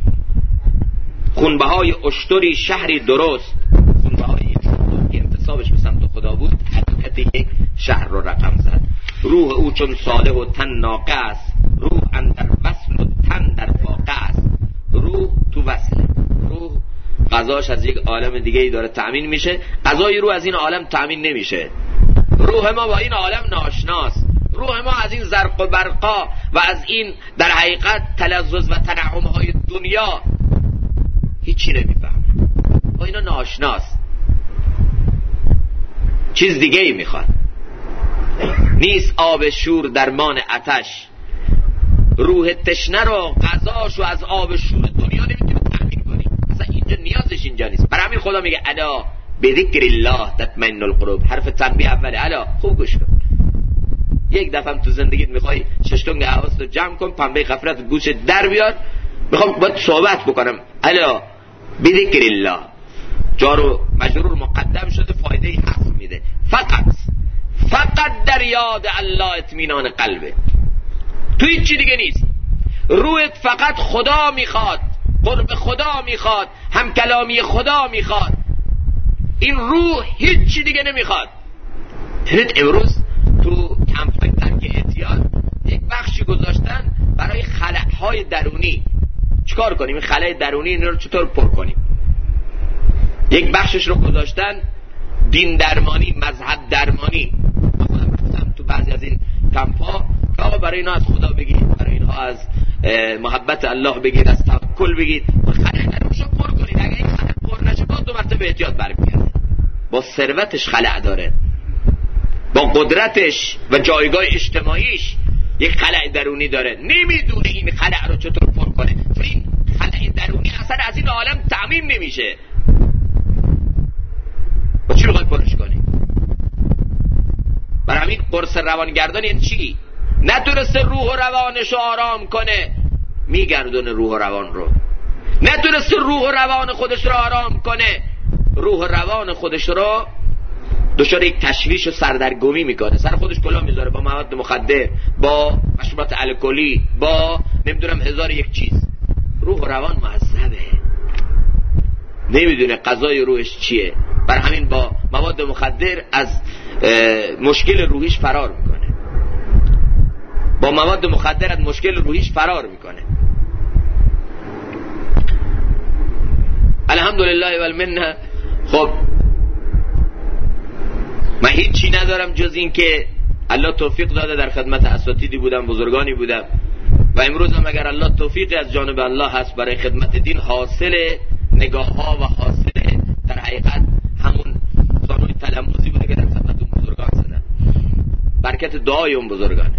خونبهای اشتری شهری درست. خونبهای اشتری انتصابش به سمت خدا بود، حقیقت یک شهر رو رقم زد. روح او چون صالح و تن ناقه است، روح اندر وصل و تن در واقع است. روح تو وصل، روح غذا غذاش از یک عالم دیگه ای داره تأمین میشه، غذای روح از این عالم تأمین نمیشه. روح ما با این عالم ناشناست. روح ما از این زرق و برقا و از این در حقیقت تلذذ و تنعم‌های دنیا هیچی نمیفهمه، با اینا ناشناست. چیز دیگه ای میخواد. نیست آب شور درمان آتش، روح تشنه رو غذاشو از آب شور دنیا نمیتونی تأمین کنی، اصلا اینجا نیازش اینجا نیست. برای همین خدا میگه الا بذکر الله تطمئن القلوب. حرف تنبیه اوله، الا خوب گوش کن. یک دفعه تو زندگیت میخوای ششتونگ حواست رو جمع کن، پنبه غفلت گوشت در بیار، میخوام باید صحبت بکنم. الا بذکر الله، جارو مجرور مقدم شده، فایده ای هست میده. فقط در یاد الله اطمینان قلبه، تو هیچ چی دیگه نیست. روحت فقط خدا میخواد، قرب خدا میخواد، هم کلامی خدا میخواد. این روح هیچ چی دیگه نمیخواد. امروز تو کمپین درک اعتیاد یک بخشی گذاشتن برای خلأهای درونی. چیکار کنیم این خلأ درونی رو چطور پر کنیم؟ یک بخشش رو گذاشتن دین درمانی، مذهب درمانی. خودم رفتم تو بعضی از این کمپ‌ها که آقا برای اینا از خدا بگید، برای اینها از محبت الله بگید، از توکل بگید، خلأ درونشو پر کنید. اگه این خلأ پر نشه باز دو مرتبه اعتیاد برمیگرده. با ثروتش خلأ داره، با قدرتش و جایگاه اجتماعیش یک خلأ درونی داره، نمیدونه این خلأ رو چطور پر کنه، چون این خلأ درونی اصلا از این عالم تأمین نمیشه. با چی بخوای پرش کنی؟ برای همین قرص روانگردان این چی؟ نتونسته روح و روانش رو آرام کنه، میگردونه روح و روان رو. نتونسته روح و روان خودش رو آرام کنه، روح و روان خودش رو دچار یک تشویش و سردرگمی میکنه، سر خودش کلاه میذاره با مواد مخدر، با مشروبات الکلی، با نمیدونم هزار یک چیز. روح و روان معذبه، نمیدونه غذای روحش چیه. برای همین با مواد مخدر از مشکل روحیش فرار میکنه، با مواد مخدر از مشکل روحیش فرار میکنه. الحمدلله و المنه. خب من هیچی ندارم جز این که الله توفیق داده در خدمت اساتیدی بودم، بزرگانی بودم، و امروز هم اگر الله توفیقی از جانب الله هست برای خدمت دین، حاصل نگاه ها و حاصل در حقیقت همون قانون تلموزی بوده که در خدمت اون بزرگان زدن، برکت دعای اون بزرگانه.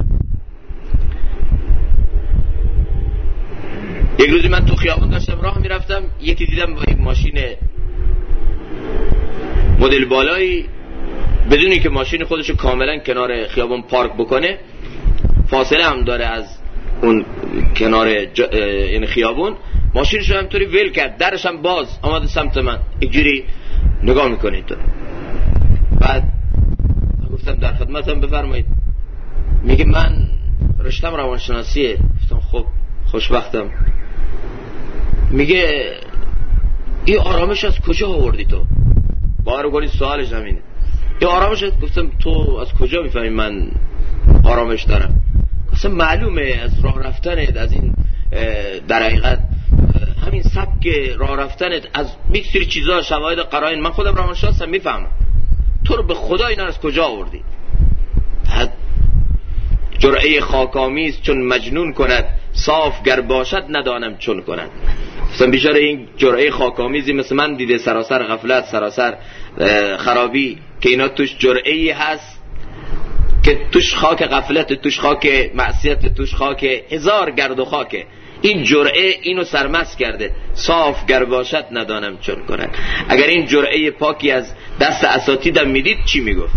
یک روزی من تو خیابون داشتم راه میرفتم، یکی دیدم با یک ماشین مدل بالایی بدونی که ماشین خودشو کاملا کنار خیابون پارک بکنه، فاصله هم داره از اون کنار یعنی خیابون، ماشینشو همطوری ول کرد، درش هم باز، آمده سمت من، اینجوری نگاه میکنه تو. بعد گفتم در خدمتم، بفرمایید. میگه من رشتم روانشناسیه. گفتم خب خوشبختم. میگه این آرامش از کجا آوردی تو؟ باور کنید سوالش همینه، این آرامش. گفتم تو از کجا میفهمی من آرامش دارم؟ گفتم معلومه از راه رفتنت، از این در حقیقت همین سبک راه رفتنت، از یک سری چیزا، شواهد قرائن، من خودم روانشناسم میفهمم. تو رو به خدا اینا از کجا آوردی؟ بعد جرعه خاکامیز چون مجنون کند، صاف گر باشد ندانم چون کند. گفتم بیچاره این جرعه خاکامیزی مثل من دیده، سراسر غفلت، سراسر خرابی، که اینا توش جرعه‌ای هست که توش خاک غفلت، توش خاک معصیت، توش خاک هزار گرد و خاکه. این جرعه اینو سرمست کرده، صاف گر باشد ندانم چون کند. اگر این جرعه پاکی از دست اساتیدم میدید چی میگفت؟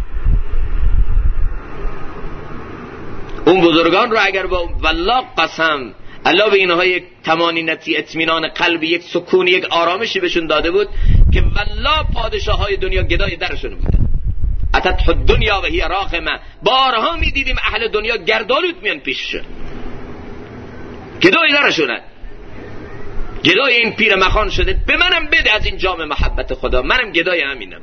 اون بزرگان رو اگر با والله قسم الله به اینها یک طمانینتی، اطمینان قلبی، یک سکون، یک آرامشی بهشون داده بود که والله پادشاه های دنیا گدای درشون بودن. اتت الدنیا و هی راغمه. بارها میدیدیم اهل دنیا گردآلود میان پیششون، گدای درشونن، گدای این پیر مخان شده به منم بده از این جام محبت خدا، منم گدای همینم.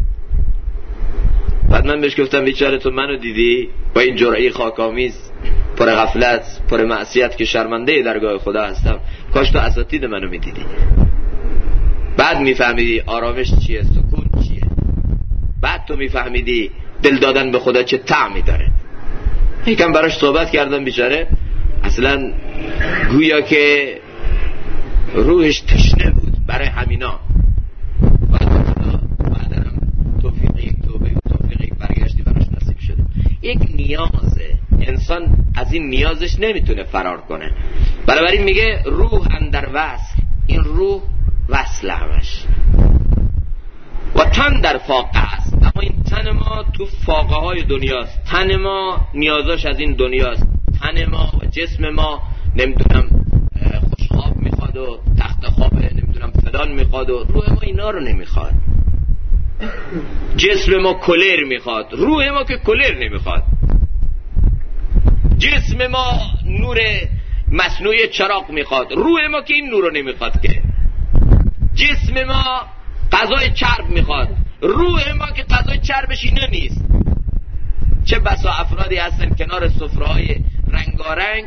بعد من بهش گفتم بیچاره تو منو دیدی با این جرعه خاکامیز پر غفلت، پر معصیت که شرمنده درگاه خدا هستم، کاش تو اساتید منو میدیدی. بعد میفهمیدی آرامش چیه، سکون چیه. بعد تو میفهمیدی دل دادن به خدا چه طعمی داره. یکم براش صحبت کردم، بیچاره اصلا گویا که روحش تشنه بود برای همینا. بعدم توفیق برگشتی براش نصیب شده. یک نیازه، انسان از این نیازش نمیتونه فرار کنه. بنابراین میگه روح اندر وصل، این روح وصل همش، و تن در فاقه است. اما این تن ما تو فاقه های دنیاست. تن ما نیازاش از این دنیاست. تن ما و جسم ما نمیدونم خوشخواب میخواد و تخت خواب نمیدونم فلان میخواد و روح ما اینا رو نمیخواد. جسم ما کولر میخواد، روح ما که کولر نمیخواد. جسم ما نور مصنوعی چراغ میخواد، روح ما که این نور رو نمیخواد. که جسم ما غذای چرب میخواد، روح ما که غذای چربش اینه نیست. چه بسا افرادی هستن کنار سفره‌های رنگارنگ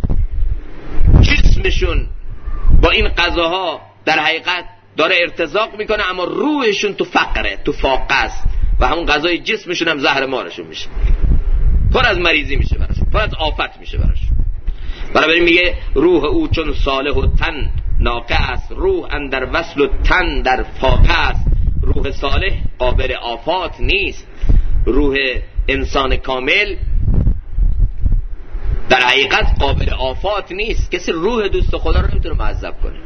جسمشون با این غذاها در حقیقت داره ارتزاق میکنه، اما روحشون تو فقره، تو فاقه است و همون غذای جسمشون هم زهر مارشون میشه، پر از مریضی میشه براشون، پر از آفت میشه براشون. بنابراین میگه روح او چون صالح و تن ناقه است، روح اندر وصل و تن در فاقه است. روح صالح قابل آفات نیست. روح انسان کامل در حقیقت قابل آفات نیست. کسی روح دوست خدا رو نمیتونه معذب کنه.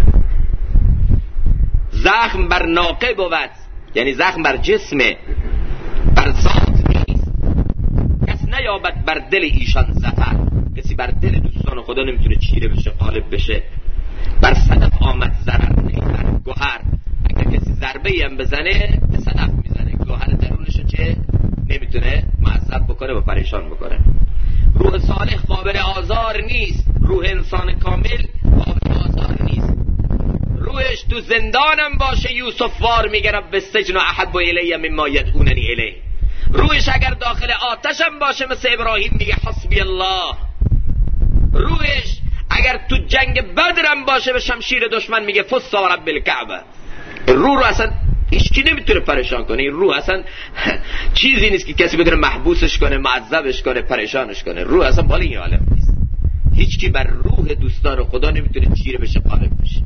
زخم بر ناقه بود، یعنی زخم بر جسمه، بر ذات نیست. کس نیابد بر دل ایشان ظفر. کسی بر دل دوستان خدا نمیتونه چیره بشه، غالب بشه. بر صدف آمد ضرر نی بر گوهر. اگر کسی ضربه ای هم بزنه به صدف میزنه، گوهر درونشو چه نمیتونه معذب بکنه و پریشان بکنه. روح صالح قابل آزار نیست. روح انسان کامل قابل آزار نیست. روحش تو زندانم باشه یوسف وار میگه رب السجن احب الی مما یدعوننی الیه. روحش اگر داخل آتشم باشه مثل ابراهیم میگه حسبی الله. روحش اگر تو جنگ بدرم باشه به شمشیر دشمن میگه فز و رب الکعبه. روح رو اصلا هیچکی نمیتونه پریشان کنه. این روح اصلا چیزی نیست که کسی بتونه محبوسش کنه، معذبش کنه، پریشانش کنه. روح اصلا بالا این عالم نیست. هیچکی بر روح دوستان خدا نمیتونه چیره بشه، غالب بشه.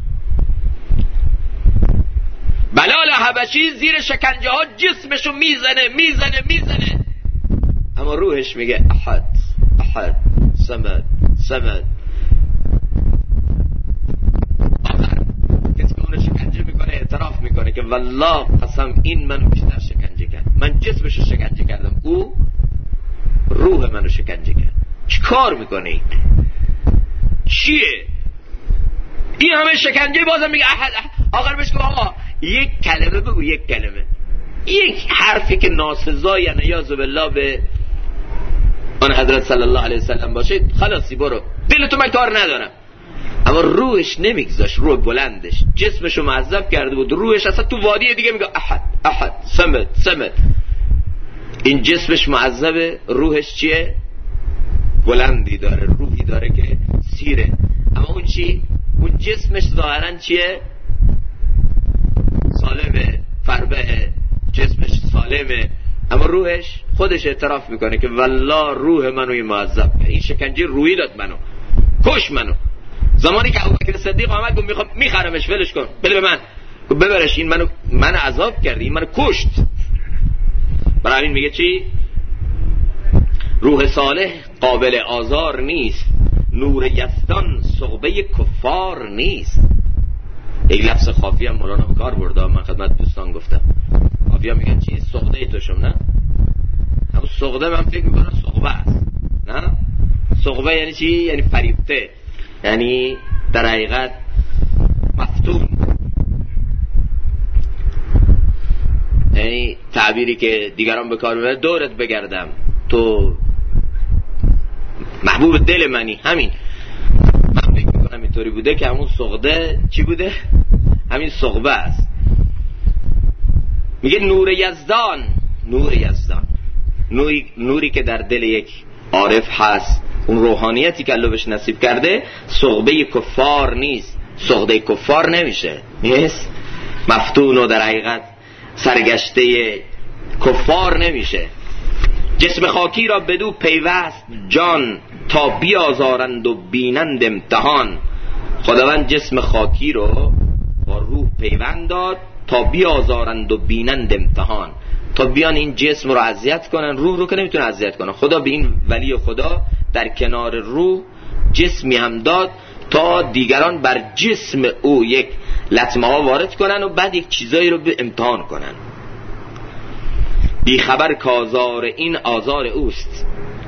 بلال حبشی زیر شکنجه ها جسمشو میزنه اما روحش میگه احد احد صمد صمد. آخر کسی که اونو شکنجه میکنه اعتراف میکنه که والله قسم این منو بیشتر شکنجه کرد. من جسمشو شکنجه کردم، او روح منو شکنجه کرد. چی کار میکنه این؟ چیه این همه شکنجه؟ بازم میگه احد. آخر بهش گفت آقا یک کلمه بگو، یک کلمه، یک حرفی که ناسزا یا نیاز بالله به آن حضرت صلی الله علیه وسلم باشه، خلاصی برو، دلتو من کار ندارم. اما روحش نمیگذاشت. روح بلندش جسمشو معذب کرده بود، روحش اصلا تو وادی دیگه میگه احد احد صمد صمد. این جسمش معذبه، روحش چیه؟ بلندی داره، روحی داره که سیره. اما اون چی؟ اون جسمش ظاهرا چیه؟ سالمه، فربه، جسمش سالمه، اما روحش خودش اعتراف میکنه که والله روح منو این معذب، این شکنجه روحی داد منو، کش منو. زمانی که ابوبکر صدیق آمد گفت میخوام میخرمش، ولش کن، بده به من. گفت ببرش، این منو عذاب کرد، این منو کشت. برای این میگه چی؟ روح صالح قابل آزار نیست، نور یزدان صحبه کفار نیست. یک لفظ خافی هم مولانا به کار برده، من خدمت دوستان گفتم. خافی هم میگن چی؟ سغده توشم، نه؟ همون سغده من فکر میکنم صحبه است، نه؟ صحبه یعنی چی؟ یعنی فریبته، یعنی در حقیقت مفتون. یعنی تعبیری که دیگران به کار میبرن، دورت بگردم، تو محبوب دل منی. همین من فکر میکنم اینطوری بوده که همون سغده چی بوده؟ همین صحبه است. میگه نور یزدان، نور یزدان، نوری که در دل یک عارف هست، اون روحانیتی که الله بهش نصیب کرده صحبه کفار نیست، صحبه کفار نمیشه، نیست مفتون و در حقیقت سرگشته کفار نمیشه. جسم خاکی را بدو پیوست جان، تا بیازارند و بینند امتحان. خداوند جسم خاکی رو با روح پیوند داد تا بیازارند و بینند امتحان، تا بیان این جسم رو اذیت کنن، روح رو که نمیتونه اذیت کنن. خدا به این ولی خدا در کنار روح جسمی هم داد تا دیگران بر جسم او یک لطمه ها وارد کنن و بعد یک چیزایی رو به امتحان کنن. بی خبر کازار این آزار اوست،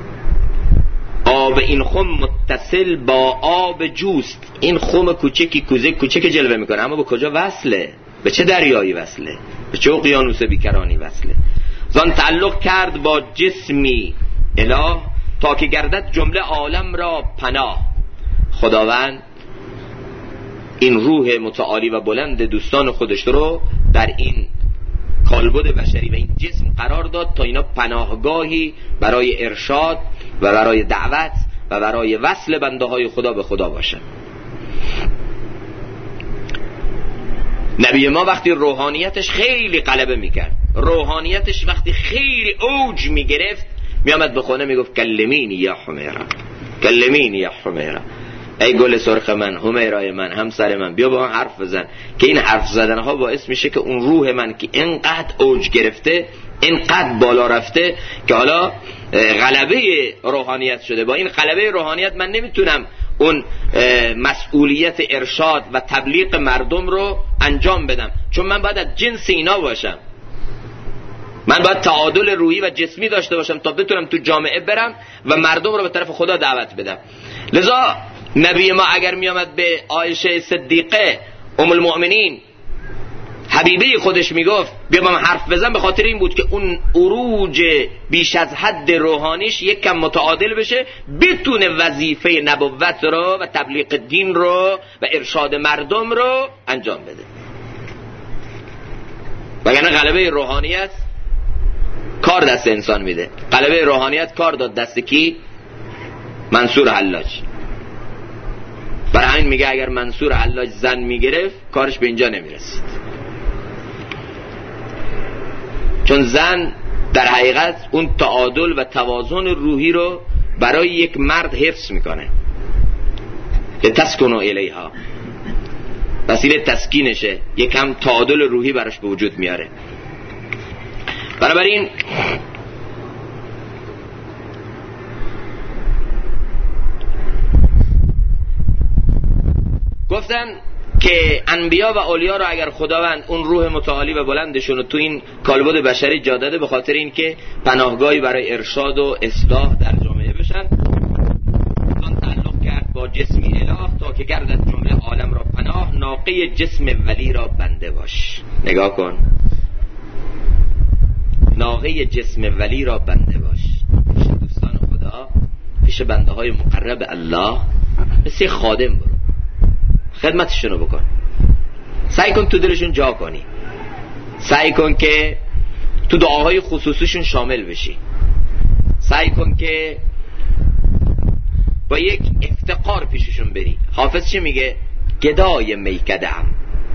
آب این خم متصل با آب جوست. این خم کوچکی کوچک جلوه میکنه، اما به کجا وصله؟ به چه دریایی وصله؟ به چه اقیانوس بیکرانی وصله؟ زان تعلق کرد با جسمی اله، تا که گردد جمله عالم را پناه. خداوند این روح متعالی و بلند دوستان خودش رو در این کالبد بشری و این جسم قرار داد تا اینا پناهگاهی برای ارشاد و برای دعوت و برای وصل بنده های خدا به خدا باشن. نبی ما وقتی روحانیتش خیلی غلبه میکرد، روحانیتش وقتی خیلی اوج میگرفت، میامد به خونه میگفت کلمینی یا حمیرا، کلمینی یا حمیرا، ای گل سرخ من، حمیرای من، همسر من، بیا با من حرف بزن. که این حرف زدن ها باعث میشه که اون روح من که اینقدر اوج گرفته، اینقدر بالا رفته که حالا غلبه روحانیت شده. با این غلبه روحانیت من نمیتونم اون مسئولیت ارشاد و تبلیغ مردم رو انجام بدم، چون من باید از جنس اینا باشم. من باید تعادل روحی و جسمی داشته باشم تا بتونم تو جامعه برم و مردم رو به طرف خدا دعوت بدم. لذا نبی ما اگر می آمد به عایشه صدیقه ام المؤمنین حبیبه خودش میگفت بیا با من حرف بزن، به خاطر این بود که اون عروج بیش از حد روحانیش یک کم متعادل بشه، بتونه وظیفه نبوت رو و تبلیغ دین رو و ارشاد مردم رو انجام بده. وگرنه غلبه روحانیت کار دست انسان میده. غلبه روحانیت کار داد دست کی؟ منصور حلاج. برای همین میگه اگر منصور حلاج زن میگرفت کارش به اینجا نمیرسید، چون زن در حقیقت اون تعادل و توازن روحی رو برای یک مرد حفظ میکنه. تسکنو الیها، وسیله تسکینشه، یک هم تعادل روحی براش به وجود میاره. بنابراین گفتن که انبیا و اولیا رو اگر خداوند اون روح متعالی و بلندشون رو تو این کالبد بشری جا داده، به خاطر این که پناهگاهی برای ارشاد و اصلاح در جامعه بشن، اون تعلق کرد با جسمی اله تا که گردد جمله عالم را پناه. ناقه جسم ولی را بنده باش. نگاه کن، ناقه جسم ولی را بنده باش. پیش دوستان خدا، پیش بنده های مقرب الله مثل خادم برو، خدمتشونو بکن، سعی کن تو دلشون جا کنی، سعی کن که تو دعاهای خصوصیشون شامل بشی، سعی کن که با یک افتقار پیششون بری. حافظ چه میگه؟ گدای میکده ام،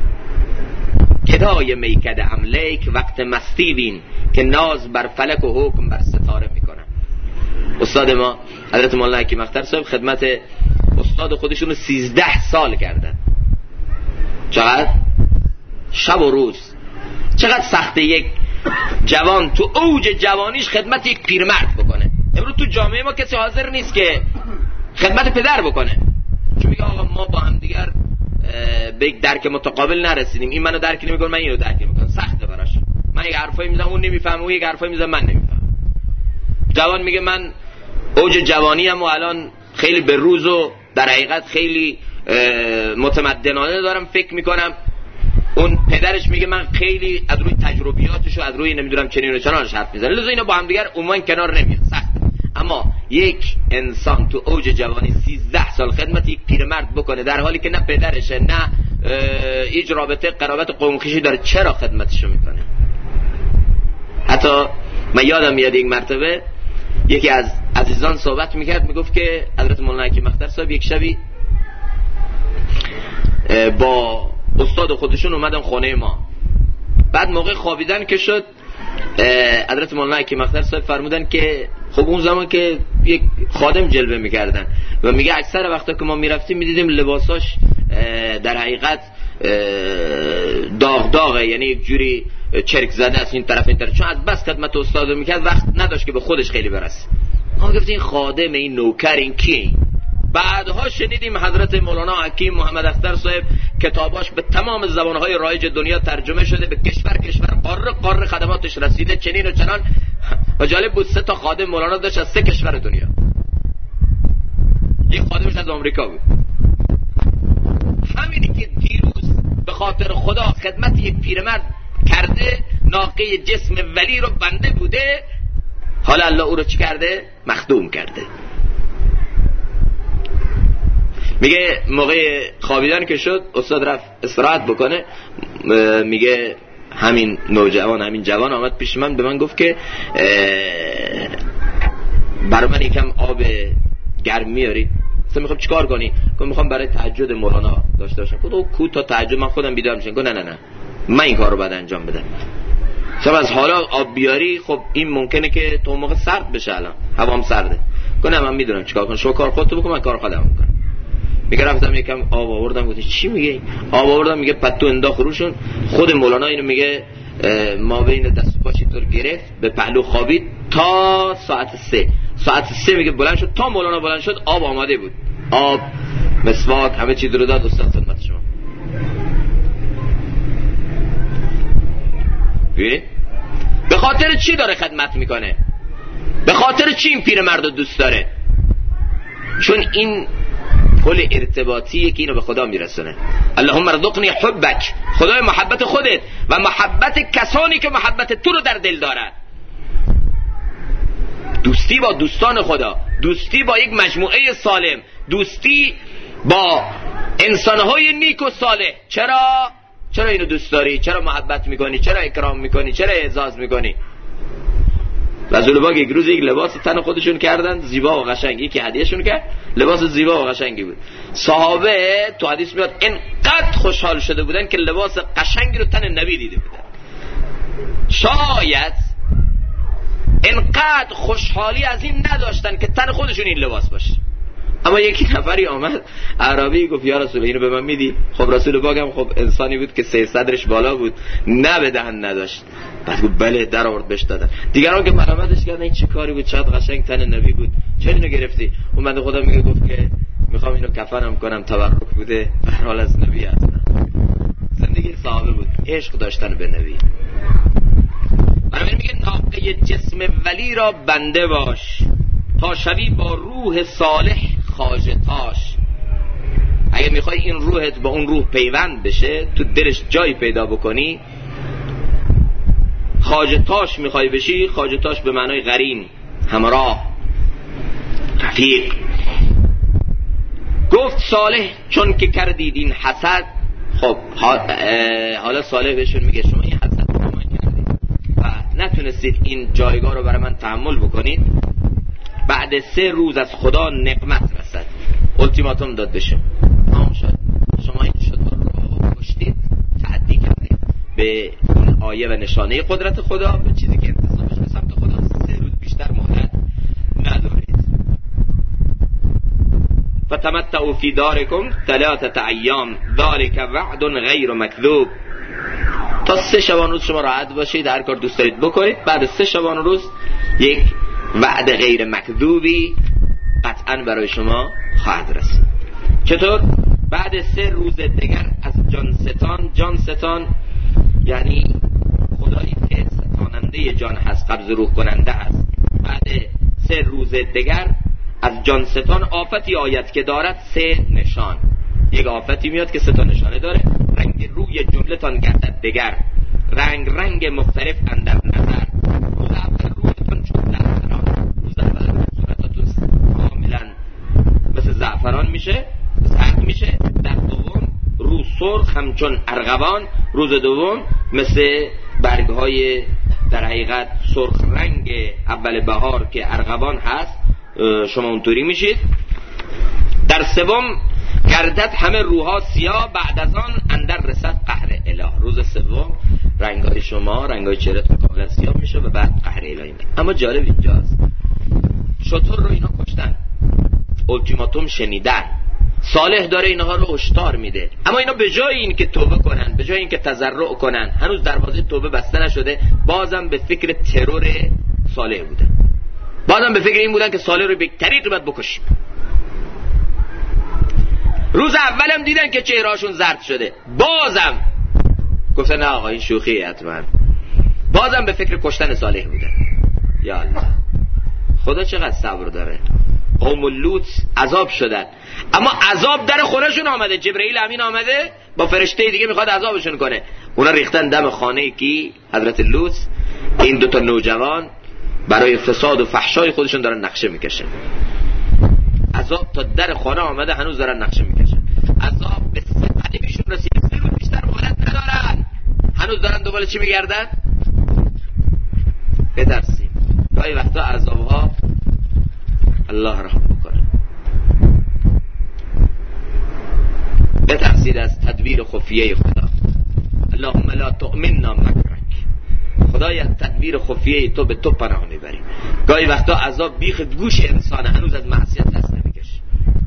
گدای میکده ام، لیک وقت مستی بین که ناز بر فلک و حکم بر ستاره میکنم. استاد ما حضرت مولانا حکیم اختر صاحب خدمت استاد خودشون رو 13 سال کردن. چقدر؟ شب و روز. چقدر سخته یک جوان تو اوج جوانیش خدمت یک پیرمرد بکنه. امروز تو جامعه ما کسی حاضر نیست که خدمت پدر بکنه، چون میگه آقا ما با هم دیگر به یک درک متقابل نرسیدیم، این منو درک نمیکنه من اینو درک نمیکنم، سخته براش. من یک حرفایی میزنم اون نمیفهمه، اون یک حرفایی میزنه من نمیفهمم. جوان میگه من اوج جوانی ام و الان خیلی به روز و در حقیقت خیلی متمدنانه دارم فکر میکنم. اون پدرش میگه من خیلی از روی تجربیاتش و از روی نمیدونم چنین و چنانش حرف میزنه. لذا اینا با هم دیگر عموما کنار نمیاد، سخت. اما یک انسان تو اوج جوانی 13 سال خدمت یک پیرمرد بکنه در حالی که نه پدرشه نه هیچ رابطه قرابت قومخیشی داره، چرا خدمتشو میکنه؟ حتی من یادم میاد یک مرتبه یکی از عزیزان صحبت میکرد، میگفت که حضرت مولانا حکیم اختر صاحب یک شبی با استاد خودشون اومدن خونه ما. بعد موقع خوابیدن که شد، حضرت مولانا حکیم اختر صاحب فرمودن که خب اون زمان که یک خادم جلوه میکردن و میگه اکثر وقتا که ما میرفتیم میدیدیم لباساش در حقیقت داغ داغه، یعنی یک جوری چرک زده از این طرف این طرف، چون از بس خدمت استاد میکرد وقت نداشت که به خودش خیلی برسه. ما گفتیم این خادم، این نوکر، این کیه؟ بعدها شنیدیم حضرت مولانا حکیم محمد اختر صاحب کتاباش به تمام زبانهای رایج دنیا ترجمه شده، به کشور قاره قاره خدماتش رسیده، چنین و چنان. و جالب بود 3 تا خادم مولانا داشت از 3 کشور دنیا. یک خادمش از آمریکا بود. همینی که دیروز به خاطر خدا خدمت یک پیرمرد کرده، ناقه جسم ولی رو بنده بوده، حالا الله او رو چی کرده؟ مخدوم کرده. میگه موقع خوابیدن که شد، استاد رفت استراحت بکنه، میگه همین نوجوان، همین جوان آمد پیش من، به من گفت که برای من یکم آب گرم میاری. اصلا میخوام چیکار کنی؟ گفتم میخوام برای تهجد مولانا داشته باشم. گفت او کو تا تهجد من خودم بیدار میشم. گفت نه من این کارو بعد انجام بدم. شب از حالا آب بیاری، خب این ممکنه که تو موقع سرد بشه، الان هوام سرده. گفت نه من میدونم چیکار کنم، شما کار خودتو بکن، من کار خودم میکنم. میگه رفتم یکم آب آوردم. گفت چی میگه؟ آب آوردم. میگه پتو انداخت روشون. خود مولانا اینو میگه ما بین دست و پاش اینطور گرفت، به پهلو خوابید تا ساعت 3. ساعت 3 میگه بلند شد، تا مولانا بلند شد آب آماده بود، آب، مسواک، همه چیز رو داد استاد خدمت شما. ببینید به خاطر چی داره خدمت میکنه؟ به خاطر چی این پیرمرد رو دوست داره؟ چون این پل ارتباطیه که اینو به خدا میرسونه. اللهم ارزقنی حبک، خدای محبت خودت و محبت کسانی که محبت تو رو در دل دارن. دوستی با دوستان خدا، دوستی با یک مجموعه سالم، دوستی با انسانهای نیک و صالح. چرا اینو دوست داری؟ چرا محبت میکنی؟ چرا اکرام میکنی؟ چرا اعزاز میکنی؟ رسول پاک یک روز یک لباس تن خودشون کردن زیبا و قشنگ، یکی هدیهشون کرد، لباس زیبا و قشنگی بود. صحابه تو حدیث میاد اینقدر خوشحال شده بودن که لباس قشنگی رو تن نبی دیده بودن. شاید اینقدر خوشحالی از این نداشتن که تن خودشون این لباس باشه. اما یکی نفری آمد عربی گفت یا رسول اینو به من میدی؟ خب رسول پاک هم خب انسانی بود که 3 صدرش بالا بود، نه به دهن نداشت. بعد گفت بله، در آورد بهش دادن. دیگران که مرحمتش کردن این چه کاری بود، چقدر قشنگ تن نبی بود، چرا اینو گرفتی؟ اون بنده خدا میگه گفت که میخوام اینو کفنم کنم، تبرک بوده به هر حال از نبی هستم. زندگی صحابه بود، عشق داشتن به نبی. برای میگه ناقه جسم ولی را بنده باش، تا شوی با روح صالح خواجه‌تاش. اگه میخوای این روحت با اون روح پیوند بشه، تو دلش جایی پیدا بکنی، خواجه‌تاش میخوای بشی. خواجه‌تاش به معنای قرین، همراه، رفیق. گفت صالح چون که کردید این حسد. خب حالا صالح بهشون میگه شما این حسد رو من کردید و نتونستید این جایگاه رو برای من تحمل بکنید، بعد 3 روز از خدا نقمت رسد. التیماتوم داد بشه، شما این شد رو کشتید، تعدی کردید به اون آیه و نشانه قدرت خدا، به چیزی که انتصابش به سمت خدا. 3 روز بیشتر مهلت ندارید. فتمتعوا فی دارکم 3 ایام ذلک وعد غیر مکذوب. تا 3 شبانه روز شما راحت باشید، هر کار دوست دارید بکنید. بعد 3 شبانه روز یک وعد غیر مکذوبی قطعا برای شما خواهد رسید. چطور؟ بعد 3 روز دیگر از جان ستان یعنی خدایی که ستاننده جان هست، قبض روح کننده هست. بعد 3 روز دیگر از جان ستان آفتی آید که دارد 3 نشان. یک آفتی میاد که 3 تا نشانه داره. رنگ روی جمله تان گردد دگر، رنگ مختلف اندر نظر. روز اول رویتان چون زعفران، روز اول صورتاتون کاملا مثل زعفران میشه، زرد میشه. در دوم روز سرخ همچون ارغوان، روز دوم مثل برگهای در حقیقت سرخ رنگ اول بهار که ارغوان هست، شما اونطوری میشید. در سوم گردد همه روحا سیاه، بعد از آن اندر رسد قهر اله. روز سوم رنگای شما، رنگای چهرهتون کاملا سیاه میشه و بعد قهر الهی میاد. اما جالب اینجاست شطور رو اینا کشتن، اولتیماتوم شنیدن، صالح داره اینها رو هشدار میده، اما اینا به جای این که توبه کنن، به جای این که تضرع کنن، هنوز دروازه توبه بسته نشده، بازم به فکر ترور صالح بودن، بازم به فکر این بودن که صالح رو به طریقی باید بکشیم. روز اولم دیدن که چهرهاشون زرد شده، بازم گفتن نه آقا این شوخیه، حتما بازم به فکر کشتن صالح بودن. یا الله، خدا چقدر صبر داره. قوم لوط عذاب شدن، اما عذاب در خونهشون آمده. جبرئیل امین آمده با فرشته دیگه میخواد عذابشون کنه. اونا ریختن دم خانه کی؟ حضرت لوط. این دوتا نوجوان برای فساد و فحشای خودشون دارن نقشه میکشن. عذاب تا در خانه آمده، هنوز دارن نقشه میکشن. عذاب به سفری بیشون رسید، 3 روز بیشتر مهلت ندارن، هنوز دارن دوباره چی میگردن؟ بترسیم. گاهی وقتا عذابها الله رحم بکنه. بترسید از تدبیر خفیه خدا. اللهم لا تؤمننا مکرک. خدای از تدبیر خفیه تو به تو پناه میبریم. گاهی وقتا عذاب بیخ گوش انسان، هنوز از معصیت دست نمیکشه.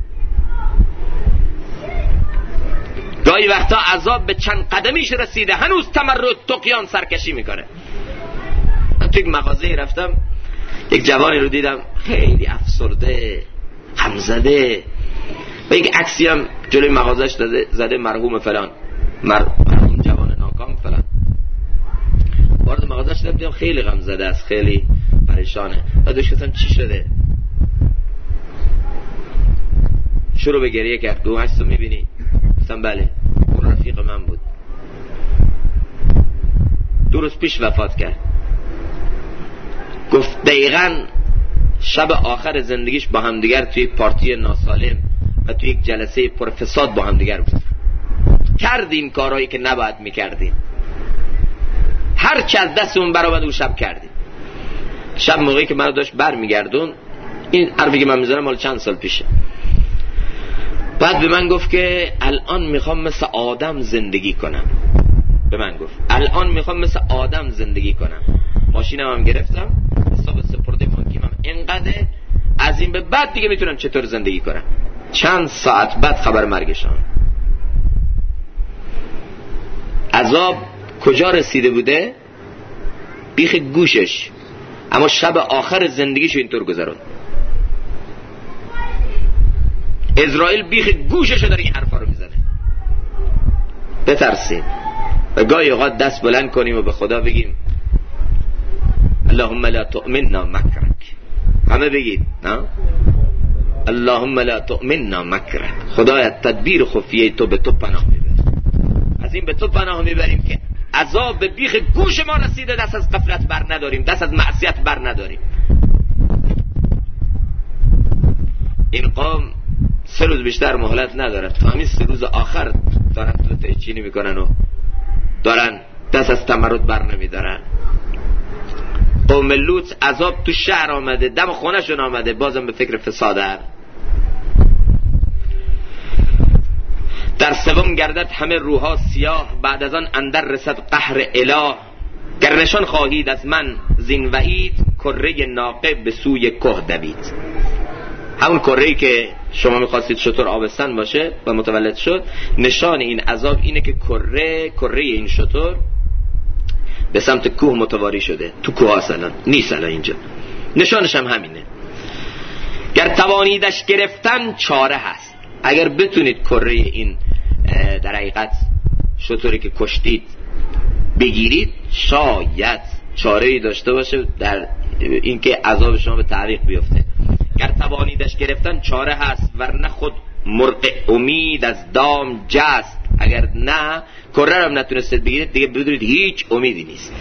گاهی وقتا عذاب به چند قدمیش رسیده، هنوز تمرد طغیان سرکشی میکنه. من توی یک مغازه رفتم، یک جوانی رو دیدم خیلی افسرده، غمزده، و یک عکسی هم جلوی مغازش زده مرحوم فلان، مرحوم جوان ناکام فلان. وارد مغازش دیدم خیلی غمزده است، خیلی پریشانه. بعدش گفتم چی شده؟ شروع به گریه کرد. گفت عکسو میبینی؟ گفتم بله، اون رفیق من بود، 2 روز پیش وفات کرد. گفت دقیقاً شب آخر زندگیش با همدیگر توی پارتی ناسالم و توی یک جلسه پرفساد با همدیگر بود. کردیم کارهایی که نباید میکردیم، هر چه از دستمون برآمد اون شب کردیم. شب موقعی که منو داشت بر میگردون، این حرفی که من میزنم مال چند سال پیشه، بعد به من گفت که الان میخوام مثل آدم زندگی کنم. به من گفت الان میخوام مثل آدم زندگی کنم. ماشینم هم گرفتم، حساب سپرده بانکیم هم اینقدر، از این به بعد دیگه میتونم چطور زندگی کنم. چند ساعت بعد خبر مرگش آمد. عذاب کجا رسیده بوده؟ بیخ گوشش، اما شب آخر زندگیشو اینطور گذرون. اسرائیل بیخ گوششو داره این حرفا رو میزنه. بترسیم و گاهی اوقات دست بلند کنیم و به خدا بگیم اللهم لا تؤمننا مکرک. همه بگید نه؟ اللهم لا تؤمننا مکرک. خدایا تدبیر خفیه تو به تو پناه میبریم. از این به تو پناه میبریم که عذاب به بیخ گوش ما رسیده، دست از غفلت بر نداریم، دست از معصیت بر نداریم. این قوم 3 روز بیشتر مهلت ندارن، تا همین 3 روز آخر دارن تو چینی میکنن و دارن دست از تمرد بر نمیدارن. قوم لوط عذاب تو شهر آمده، دم خونهشون آمده، بازم به فکر فسادن. در سوم گردد همه روحا سیاه، بعد از آن اندر رسد قهر اله. گر نشان خواهید از من زین وعید، کره ناقه به سوی که دوید. همون کره‌ای که شما میخواستید شتر آبستن باشه و متولد شد، نشان این عذاب اینه که کره این شتر به سمت کوه متواری شده. تو کوه اصلا نیست الان اینجا، نشانش هم همینه. گر توانیدش گرفتن چاره هست. اگر بتونید کره این در حقیقت شتری که کشتید بگیرید، شاید چاره‌ای داشته باشه در اینکه عذاب شما به تعریق بیفته. گر توانیدش گرفتن چاره هست، ورنه خود مرغ امید از دام جست. اگر نه کره رو هم نتونستید بگیرید، دیگه بدونید هیچ امیدی نیست.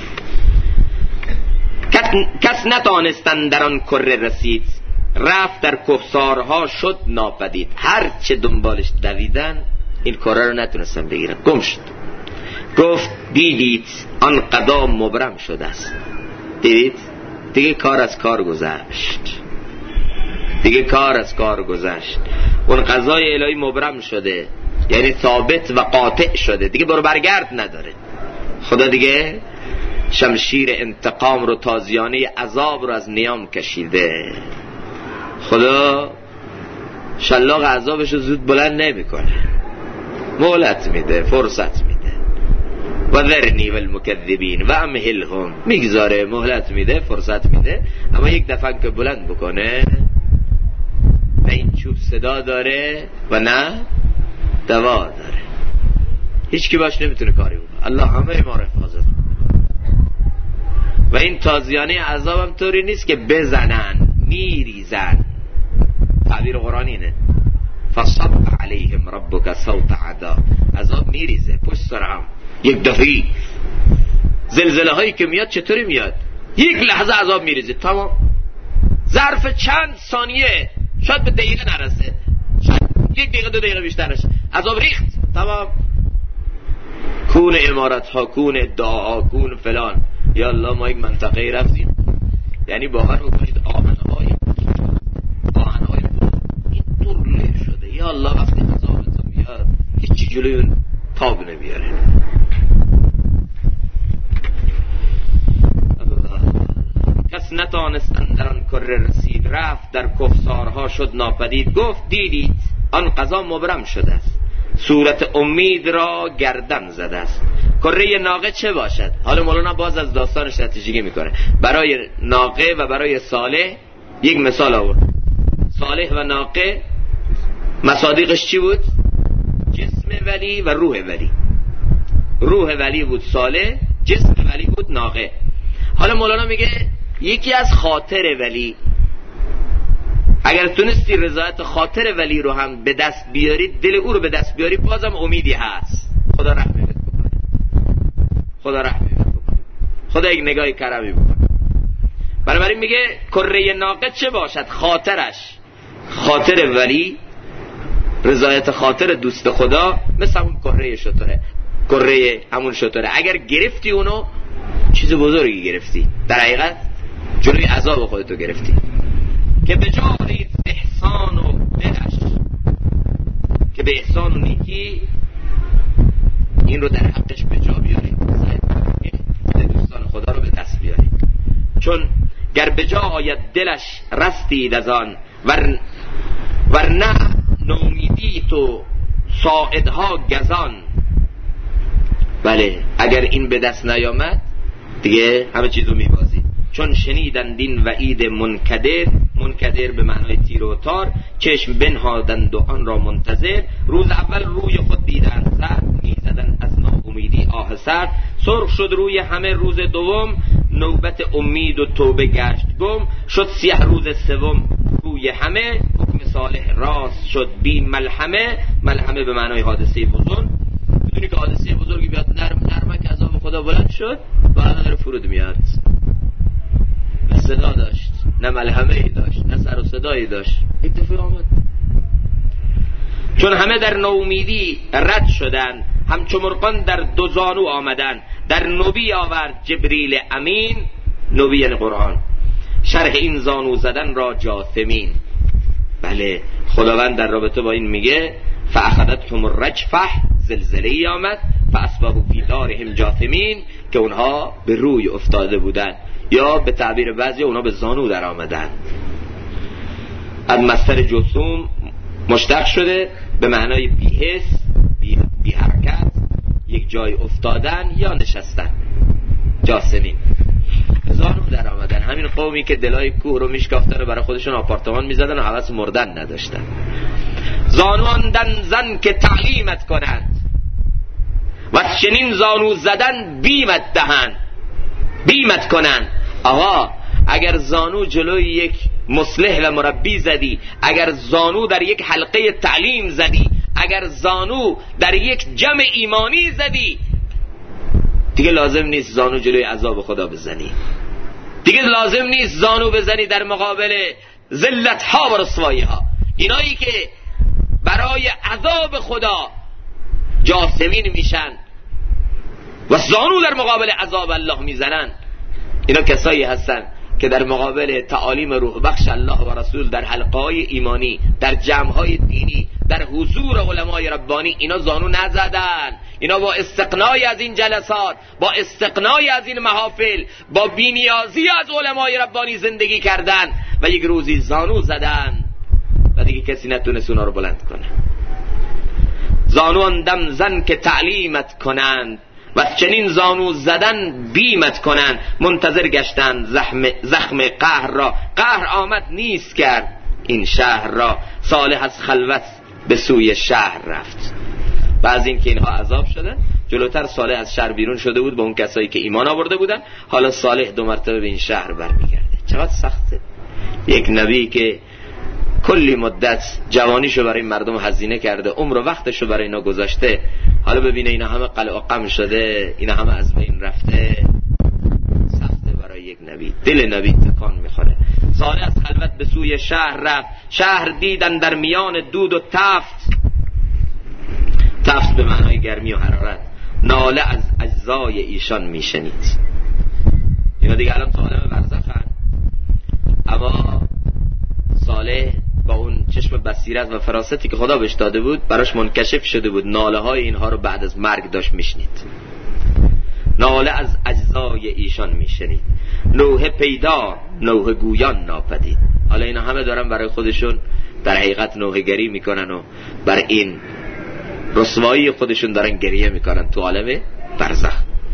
کس نتانستن در آن کره رسید، رفت در کهسارها شد ناپدید. هر چه دنبالش دویدن این کره رو نتونستن بگیرن، گم شد. گفت دیدید آن قدام مبرم شده است. دیدید دیگه کار از کار گذشت. دیگه کار از کار گذشت. اون قضای الهی مبرم شده، یعنی ثابت و قاطع شده، دیگه برو برگرد نداره. خدا دیگه شمشیر انتقام رو، تازیانه عذاب رو از نیام کشیده. خدا شلاق عذابش رو زود بلند نمی کنه، مهلت میده، فرصت میده. و ذرنی والمکذبین و امهلهم، میگذاره، مهلت میده، فرصت میده. اما یک دفعه که بلند بکنه، نه این چوب صدا داره و نه دوا داره، هیچ کی باش نمیتونه کاری بکنه. الله همه ما رو حفاظت. و این تازیانه عذاب هم طوری نیست که بزنن، میریزن. تعبیر قرآن اینه، فصب علیهم ربک صوت عذاب. عذاب میریزه پشت سر هم، یک دفعی. زلزله هایی که میاد چطوری میاد؟ یک لحظه عذاب میریزه، تمام. ظرف چند ثانیه، شاید به دقیقه نرسه، شاید 1 دقیقه 2 دقیقه بیشتر نشه، عذاب ریخت، تمام. کون امارت ها، کون ادعا، کون فلان. یا الله ما یک منطقه رفتیم، یعنی باور بکنید آهنهای این طور شده. یا الله وقتی عذابت میاد هیچی جلوی اون تاب نمیاره. کس نتانستن در آن کره رسید، رفت در کفسارها شد ناپدید. گفت دیدید آن قضا مبرم شده است، صورت امید را گردن زده است. کره ناقه چه باشد؟ حالا مولانا باز از داستانش نتیجه‌گیری میکنه. برای ناقه و برای صالح یک مثال آورد. صالح و ناقه مصادیقش چی بود؟ جسم ولی و روح ولی. روح ولی بود صالح، جسم ولی بود ناقه. حالا مولانا میگه یکی از خاطر ولی، اگر تونستی رضایت خاطر ولی رو هم به دست بیاری، دل او رو به دست بیاری، بازم امیدی هست. خدا رحمت بکنه، خدا رحمت بکنه، خدا یک نگاهی کرمی بکنه. بنابراین میگه کره ناقه چه باشد؟ خاطرش، خاطر ولی، رضایت خاطر دوست خدا مثل همون کره شتره، کره همون شتره. اگر گرفتی اونو، چیز بزرگی گرفتی، در حقیقت جلوی عذاب خودتو گرفتی. که به جاری احسان و دلش، که به احسان و نیکی این رو در حقش به جا بیاریم، دوستان خدا رو به دست بیاریم. چون گر به جا آید دلش رستید از آن، ورنه نومیدی تو ساعدها گزان. بله اگر این به دست نیامد دیگه همه چیزو میبازی. چون شنیدند این وعید منکدر به معنای تیر و تار، چشم بنهادند و آن را منتظر. روز اول روی خود دیدند زرد، میزدند از ناامیدی آه سرد. سرخ شد روی همه روز دوم، نوبت امید و توبه گشت گم. شد سیاه روز سوم روی همه، حکم صالح راست شد بی ملحمه. ملحمه به معنای حادثه بزرگ. میدونی که حادثه بزرگی بیاد نرمک عذاب خدا بلند شد، بعد داره فرود میاد. نه صدا داشت، نه ملحمه ای داشت، نه سر و صدایی داشت، یک دفعه آمد. چون همه در نومیدی رد شدن، همچو مرغان در دو زانو آمدن. در نبی آورد جبریل امین، نبی یعنی قرآن، شرح این زانو زدن را جاثمین. بله خداوند در رابطه با این میگه فاخذتهم الرجفه، زلزله آمد، فاصبحوا فی دارهم جاثمین، که اونها به روی افتاده بودن، یا به تعبیر بعضی اونها به زانو در آمدن. از مصدر جثوم مشتق شده به معنای بی‌حس، بی حرکت، یک جای افتادن یا نشستن. جاثمین زانو در آمدن. همین قومی که دلای کوه رو میشکافتن و برای خودشون آپارتمان میزدن و حوث مردن نداشتن. زانو آندن زن که تعلیمت کنند، و چنین زانو زدن بیمت دهند، بیمت کنند. آقا اگر زانو جلوی یک مصلح و مربی زدی، اگر زانو در یک حلقه تعلیم زدی، اگر زانو در یک جمع ایمانی زدی، دیگه لازم نیست زانو جلوی عذاب خدا بزنی. دیگه لازم نیست زانو بزنی در مقابل ذلت ها و رسوایی ها. اینایی که برای عذاب خدا جاثمین میشن و زانو در مقابل عذاب الله میزنن، اینا کسایی هستن که در مقابل تعالیم روح بخش الله و رسول در حلقه‌های ایمانی، در جمع‌های دینی، در حضور علمای ربانی اینا زانو نزدن. اینا با استقنای از این جلسات، با استقنای از این محافل، با بی‌نیازی از علمای ربانی زندگی کردن و یک روزی زانو زدن و دیگه کسی نتونست اونا رو بلند کنه. زانو دم زن که تعلیمت کنند و چنین زانو زدن بیمت کنند. منتظر گشتند زخم قهر را، قهر آمد نیست کرد این شهر را. صالح از خلوت به سوی شهر رفت. بعض این که اینها عذاب شدن، جلوتر صالح از شهر بیرون شده بود با اون کسایی که ایمان آورده بودن. حالا صالح 2 مرتبه به این شهر برمیگرده. چقدر سخته یک نبی که کلی مدت جوانیشو برای مردم هزینه کرده، عمر و وقتشو برای اینا گذاشته، حالا ببینه اینا همه قلع و قم شده، اینا همه از بین رفته. سخته برای یک نبی، دل نبی تکان میخوره. صالح از خلوت به سوی شهر رفت. شهر دیدن در میان دود و تفت. تفت به معنای گرمی و حرارت. ناله از اجزای ایشان میشنید. اینا دیگه الان تو عالم برزخن، اما صالح با اون چشم بصیرت و فراستی که خدا بهش داده بود براش منکشف شده بود. ناله های اینها رو بعد از مرگ داشت میشنید. ناله از اجزای ایشان میشنید. نوحه پیدا نوحه گویان ناپدید. حالا اینا همه دارن برای خودشون در حقیقت نوحه گری میکنن و بر این رسوایی خودشون دارن گریه میکنن تو عالم برزخ.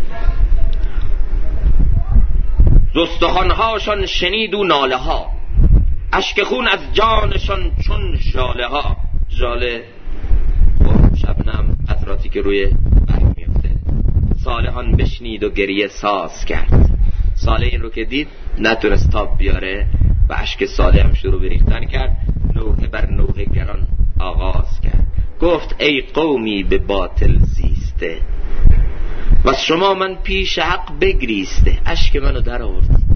زستخوانهاشان شنید و ناله ها، اشک خون از جانشان چون ژاله ها. ژاله شبنم قطراتی که روی برگ میفته. صالحان بشنید و گریه ساز کرد. صالح این رو که دید نتونست تاب بیاره و اشک صالح هم شروع به ریختن کرد. نوحه بر نوحه گران آغاز کرد. گفت ای قومی به باطل زیسته، و شما من پیش حق بگریسته. اشک منو در آوردید،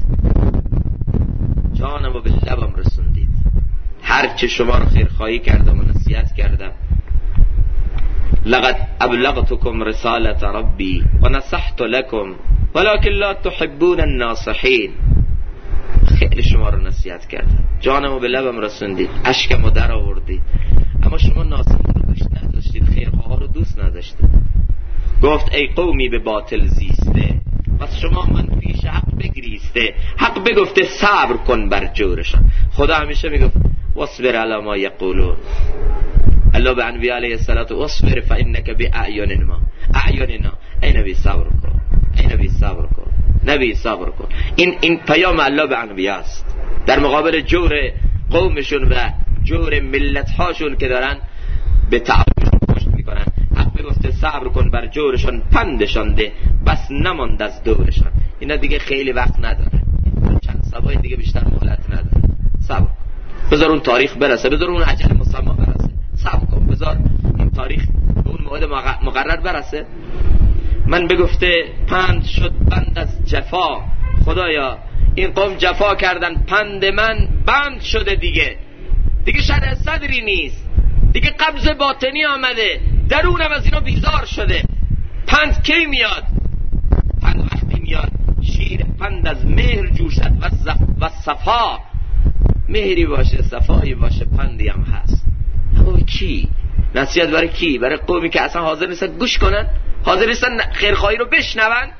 جانم رو به لبم رسوندید. هرچه شما رو خیرخواهی کردم و نصیحت کردم. لقد ابلغتكم رسالت ربی و نصحت لكم ولكن لا تحبون الناصحین. خیلی شما رو نصیحت کردم، جانم رو به لبم رسوندید، اشکم رو در آوردید، اما شما ناصحین رو دوست نداشتید، خیرخواها رو دوست نداشتید. گفت ای قومی به باطل زیسته، پس شما من پیش حق بگریسته. حق بگفته صبر کن بر جورشان. خدا همیشه میگفت واصبر علی ما یقولون. الله به انبیاء علیه السلام واصبر فانک باعیننا. اعیننا، ای نبی صبر کن، ای نبی صبر کن، نبی صبر کن. این پیام الله به انبیاء است در مقابل جور قومشون و جور ملت‌هاشون که دارن به تعالیمشون پشت میکنن. حق بگفته صبر کن بر جورشان، پندشان ده بس نماند از دورشان. اینا دیگه خیلی وقت نداره، چند سبای دیگه بیشتر مهلت نداره. صبر کن، بذار اون تاریخ برسه، بذار اون اجل مسمى برسه. صبر کن، بذار این تاریخ به اون موعد مقرر برسه. من بگفته پند شد بند از جفا. خدایا این قوم جفا کردن، پند من بند شده، دیگه شرح صدری نیست، دیگه قبض باطنی آمده، درونم از اینا بیزار شده. پند کی میاد؟ پند وقتی میاد شیر پند از مهر جوشد و صفا. مهری باشه، صفایی باشه، پندی هم هست. اما کی؟ نصیحت برای کی؟ برای قومی که اصلا حاضر نیستن گوش کنن، حاضر نیستن خیرخواهی رو بشنون.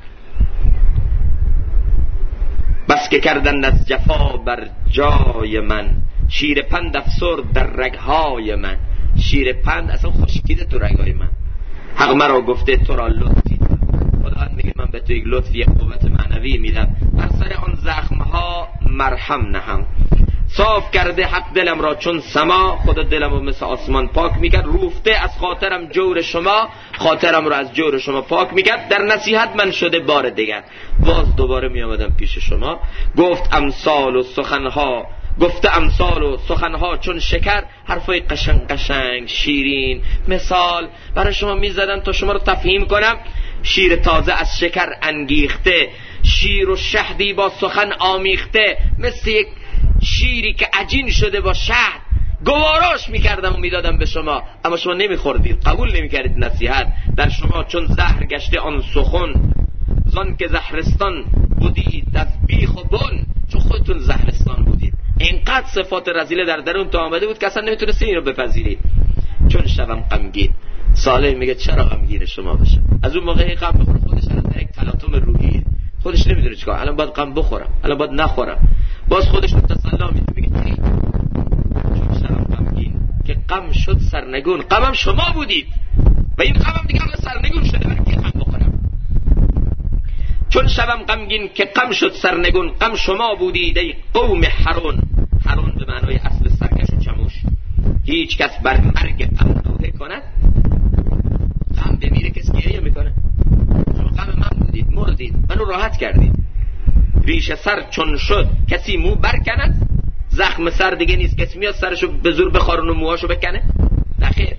بس که کردن از جفا بر جای من، شیر پند افسرد در رگهای من. شیر پند اصلا خشکیده تو رگهای من. حق مرا گفته تو را لطفی. خدا میگه من به تو یک لطفی، یک قوت معنوی میدم، بر سر آن زخمها مرهم نهم. صاف کرده حق دلم را چون سما. خدا دلم رو مثل آسمان پاک میکرد. روفته از خاطرم جور شما، خاطرم رو از جور شما پاک میکرد. در نصیحت من شده بار دیگر، باز دوباره میامدم پیش شما. گفت امثال و سخنها، گفته امثال و سخنها چون شکر. حرفای قشنگ شیرین مثال برای شما میزدن تا شما رو تفهیم کنم. شیر تازه از شکر انگیخته، شیر و شهدی با سخن آمیخته. مثل یک شیری که عجین شده با شهد گواراش میکردم و میدادم به شما، اما شما نمیخوردید، قبول نمیکردید نصیحت. در شما چون زهر گشته آن سخن، زان که زهرستان بودید از بیخ و بن. چون خودتون زهرستان بودید، اینقدر صفات رذیله در درون تا آمده بود که اصلا نمیتونستید اینو بپذیرید. چون شبم غمگین. صالح میگه چرا غمگین شما بشم؟ از اون موقع غم بخوره خودش در یک تلاطم روحی، خودش نمیدونه چیکار، الان باید غم بخورم، الان باید نخورم، باز خودش رو تسلی میده، میگه چون شبم غمگین که غم شد سرنگون. غمم شما بودید و این غمم دیگه سرنگون شده، برای کی غم بخورم؟ چون شبم غمگین که غم شد سرنگون، غم شما بودید ای قوم حرون. حرون به معنای اصل سرکش و چموش. هیچ کس بر مرگ غم نوحه کند، غم بمیره کس گریه میکنه. شما غم من بودید، مردید، منو راحت کردید. ریش سر چون شد کسی مو برکند، زخم سر دیگه نیست کسی میاد سرشو به زور بخارون و موهاشو بکنه. نخیر.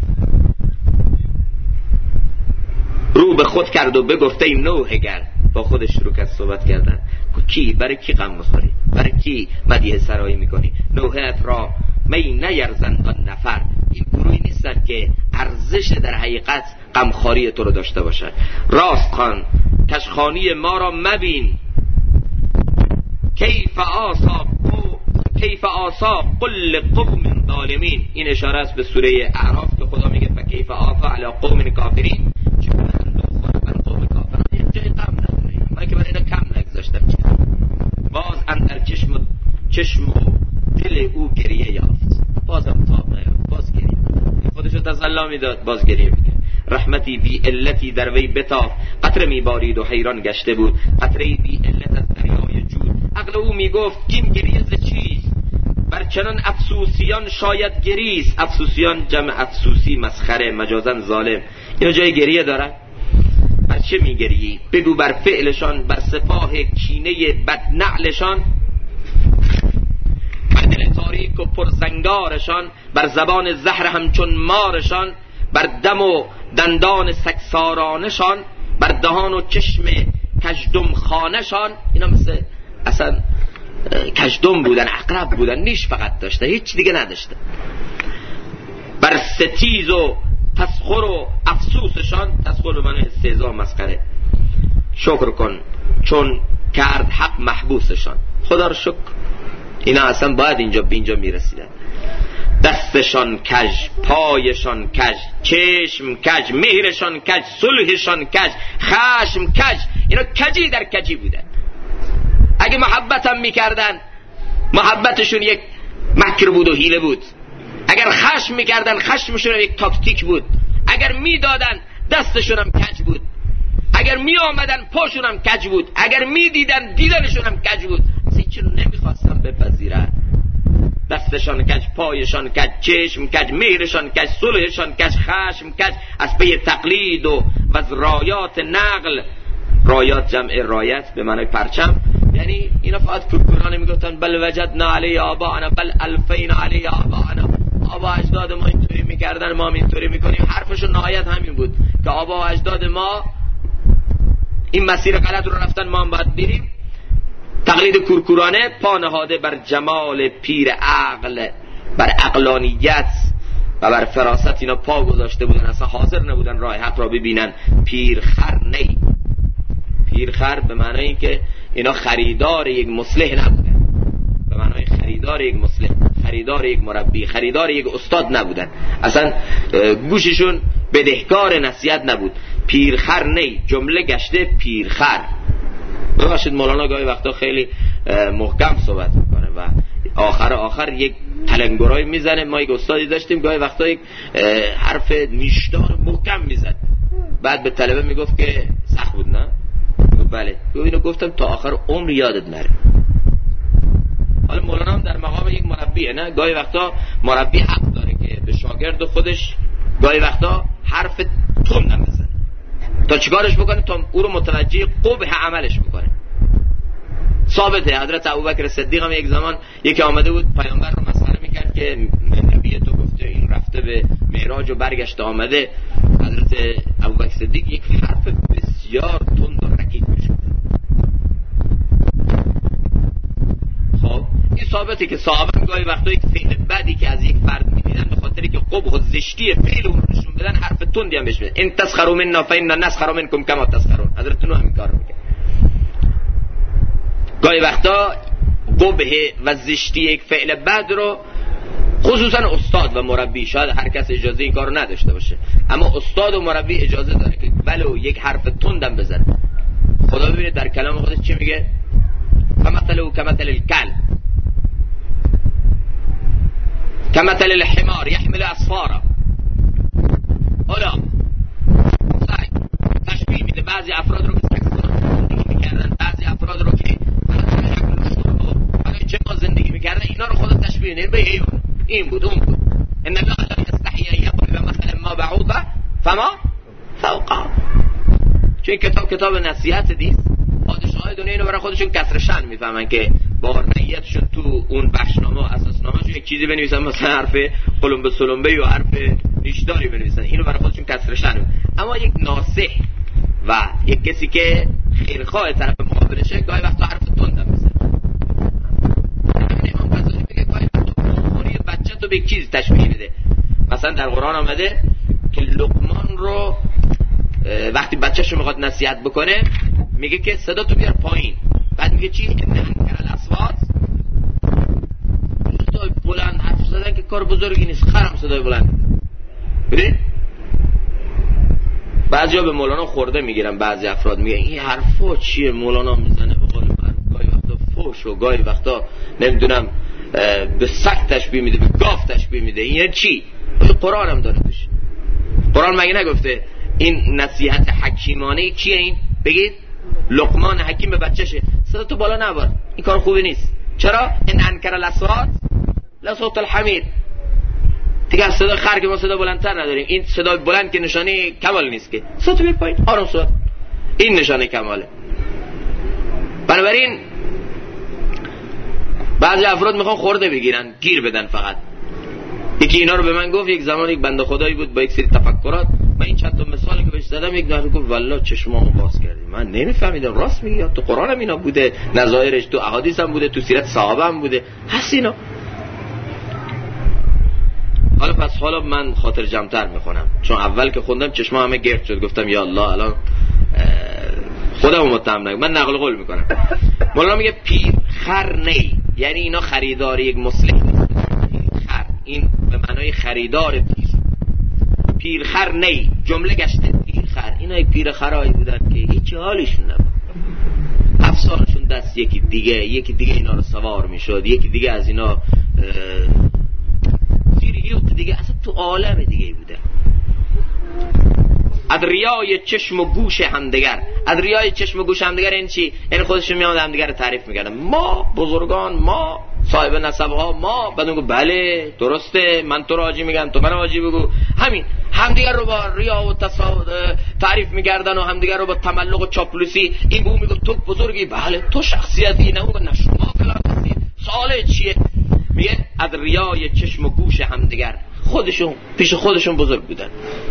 رو به خود کرد و بگفته ای نوحه گر. با خودش شروع کرد صحبت کردن. کی برای کی غم میخوری؟ برای کی مدیح سرایی میکنی؟ نوحه را می نیرزند آن نفر. این گروهی نیستن که ارزش در حقیقت غمخواری تو رو داشته باشه. راست خوان کشخانی ما را مبین، کیف آسا قل قوم ظالمین. این اشاره است به سوره اعراف که خدا میگه فکیف آسا علی قوم کافرین. چون بر قوم کافران یک جای غم نداره، من که برای اینا کم نگذاشتم. باز اندر چشم و دل او گریه یافت، بازم تاب نیافت، باز گریه. خودشو تسلی میداد، باز گریه میکرد. رحمتی بی علتی در وی بتاف، قطره میبارید و حیران گشته بود. قطره بی علت از دریای جود. عقل او میگفت این گریه ز چیست؟ بر چنان افسوسیان شاید گریست. افسوسیان جمع افسوسی مسخره، مجازن ظالم. اینا جای گریه دارن؟ بر چه میگریی؟ بگو بر فعلشان، بر سپاه کینه بدنعلشان، بر دل تاریک و پرزنگارشان، بر زبان زهر همچون مارشان، بر دم و دندان سکسارانشان، بر دهان و چشم کژدم خانشان. اینا مثل اصلا کژدم بودن، عقرب بودن، نیش فقط داشته، هیچ دیگه نداشته. بر ستیز و تسخر و افسوسشان، تسخر به معنی استهزاء مسخره. شکر کن چون کرد حق محبوسشان. خدا رو شکر، اینا اصلا باید اینجا به اینجا میرسیدن. دستشان کج، پایشان کج، چشم کج، مهرشان کج، صلحشان کج، خشم کج. اینا کجی در کجی بودن. اگه محبت هم میکردن، محبتشون یک مکر بود و حیله بود. اگر خشم میکردن، خشمشون یک تاکتیک بود. اگر میدادن، دستشون هم کج بود. اگر میآمدن، پاشون هم کج بود. اگر میدیدن، دیدنشون هم کج بود. اصلا چرا نمیخواستن بپذیرن؟ دستشان کج، پایشان کج، چشم کج، مهرشان کج، صلحشان کج، خشم کج. از پی تقلید و از رایات نقل. رایات جمع رایت به معنی پرچم. یعنی اینا فقط کورکورانه میگفتن بل وجدنا علی آباءنا بل الفینا علی آباءنا. آبا اجداد ما اینطوری میکردن، ما هم اینطوری میکنیم. حرفشون نهایت همین بود که آبا اجداد ما این مسیر غلط رو رفتن، ما هم باید بریم. تقلید کورکورانه، پا نهاده بر جمال پیر عقل، بر عقلانیت و بر فراست اینا پا گذاشته بودن. اصلا حاضر نبودن راه حق را ببینن. پیرخر نی. پیرخر به معنی این که اینا خریدار یک مصلح نبودن، به معنی خریدار یک مصلح، خریدار یک مربی، خریدار یک استاد نبودن. اصلا گوششون بدهکار نصیحت نبود. پیرخر نی، جمله گشته پیرخر. ببخشید مولانا گاهی وقتا خیلی محکم صحبت میکنه و آخر یک تلنگرای میزنه. ما یک استادی داشتیم گاهی وقتا یک حرف نیشدار محکم میزد، بعد به طلبه میگفت که سخت بود نه؟ بله. اینو گفتم تا آخر عمر یادت نره. حالا مولانا هم در مقام یک مربیه، نه؟ گاهی وقتا مربی حق داره که به شاگرد خودش گاهی وقتا حرف تند بزنه تا چیکارش بکنه، تا او رو متوجه قبح عملش بکنه. ثابته. حضرت ابوبکر صدیق هم یک زمان یکی آمده بود پیامبر رو مسخره میکرد که نبی تو گفته این رفته به معراج و برگشته آمده. حضرت ابوبکر صدیق یک حرف بسیار تند و رقیق میشه. خب این ثابته که صحابه گاهی وقتا یک فعل بدی که از یک فرد میدیدن به خاطری که قبح و زشتی فعل اون رو نشون بدن، حرف تندی هم بهش میدن. ان تسخروا منا فإنا نسخر منکم کما تسخرون. حضرت نوح همین کارو میکرد. گاهی وقتا قبح و زشتی یک فعل بد رو، خصوصا استاد و مربی، شاید هر کس اجازه این کار رو نداشته باشه، اما استاد و مربی اجازه داره که ولو یک حرف تندم بزنه. خدا ببینید در کلام خودش چی میگه؟ فمثله کمثل الکلب کمثل الحمار یحمل اسفارا. حالا تشبیه میده بعضی افراد رو که زندگی میکردن، بعضی افراد رو که برای چه زندگی میکردن، اینا رو خدا تشبیه میده به حیوان. این بود اون بود. ان الله لا یستحی ان یضرب مثلا ما بعوضه فما فوقها. چون کتاب نصیحت دیست. پادشاهای دنیا اینو برای خودشون کسر شأن میفهمن که با نیتشون تو اون بخشنامه و اساسنامه‌شون یک چیزی بنویسن، مثلا حرف قلمبه سلمبه و حرف ریشداری بنویسن، اینو برای خودشون کسر شأن. اما یک ناصح و یک کسی که خیرخواه طرف مقابلشه گاهی وقتا حرف تندم میزنه. امام غزالی میگه گاهی وقتا بخوری بچه تو به یک چیز تشبیه میده. مثلا در قرآن آمده که لقمان رو وقتی بچه‌شو میخواد نصیحت بکنه میگه که صدا تو بیار پایین، بعد میگه چی؟ انکر الاصوات، صدای بلند حرف زدن که کار بزرگی نیست، خرم صدای بلند. ببین بعضیا به مولانا خورده میگیرن، بعضی افراد میگن این حرفا چیه مولانا میزنه، به قول من گاهی وقتا فوش و گاهی وقتا نمیدونم به سگ تشبیه میده، به گاو تشبیه میده. این چی؟ قرآن هم داره توش. قرآن مگه نگفته این نصیحت حکیمانه کیه؟ این بگید لقمان حکیم به بچه‌شه، صدا تو بالا نبر، این کار خوبی نیست. چرا؟ ان انکر الاصوات لا صوت الحمیر. دیگه صدا خر که ما صدا بلندتر نداریم، این صدا بلند که نشانه کمال نیست، که صوت بی پایین آرام صدا، این نشانه کماله. بنابراین بعضی افراد میخوان خورده بگیرن، گیر بدن فقط. یکی اینا رو به من گفت، یک زمان یک بنده خدایی بود با یک سری تفکرات، من این چند تا مثالی که بهش زدم یک نفر گفت والله چشمامو باز کردی، من نمیفهمیدم راست میگی، تو قرآن هم اینا بوده، نظایرش تو احادیث هم بوده، تو سیرت صحابه هم بوده، هست اینا. حالا من خاطر جمع‌تر میخونم، چون اول که خوندم چشمام همه گرد شد، گفتم یا الله الان خودمو متهم نکنم، من نقل قول میکنم. مولانا میگه پیر خر نی، یعنی اینا خریدار یک مصلح نیست. خر این به معنای خریدار پیر خر نی، جمله گشته پیر خر. اینا یک پیر خرایی بودن که هیچ حالشون نبود، افسارشون دست یکی دیگه اینا رو سوار میشد، یکی دیگه از اینا دیگه اصلا تو عالم دیگه بوده. ادریای چشم و گوش همدیگر. ادریای چشم و گوش همدیگر این چی؟ یعنی خودشون میاد همدیگر رو تعریف میکردن، ما بزرگان، ما صاحب نسبها، ما. بعد اون گفت بله درسته، من تو رو حاجی میگم، تو من حاجی بگو. همین همدیگر رو با ریا و تعریف میکردن و همدیگر رو با تملق و چاپلوسی. این بو میگه تو بزرگی، بله تو شخصیتی، نه اون نه شما فلان هستی، سوال چیه؟ میگه ادریای چشم و گوش همدیگر، خودشون پیش خودشون بزرگ بودن.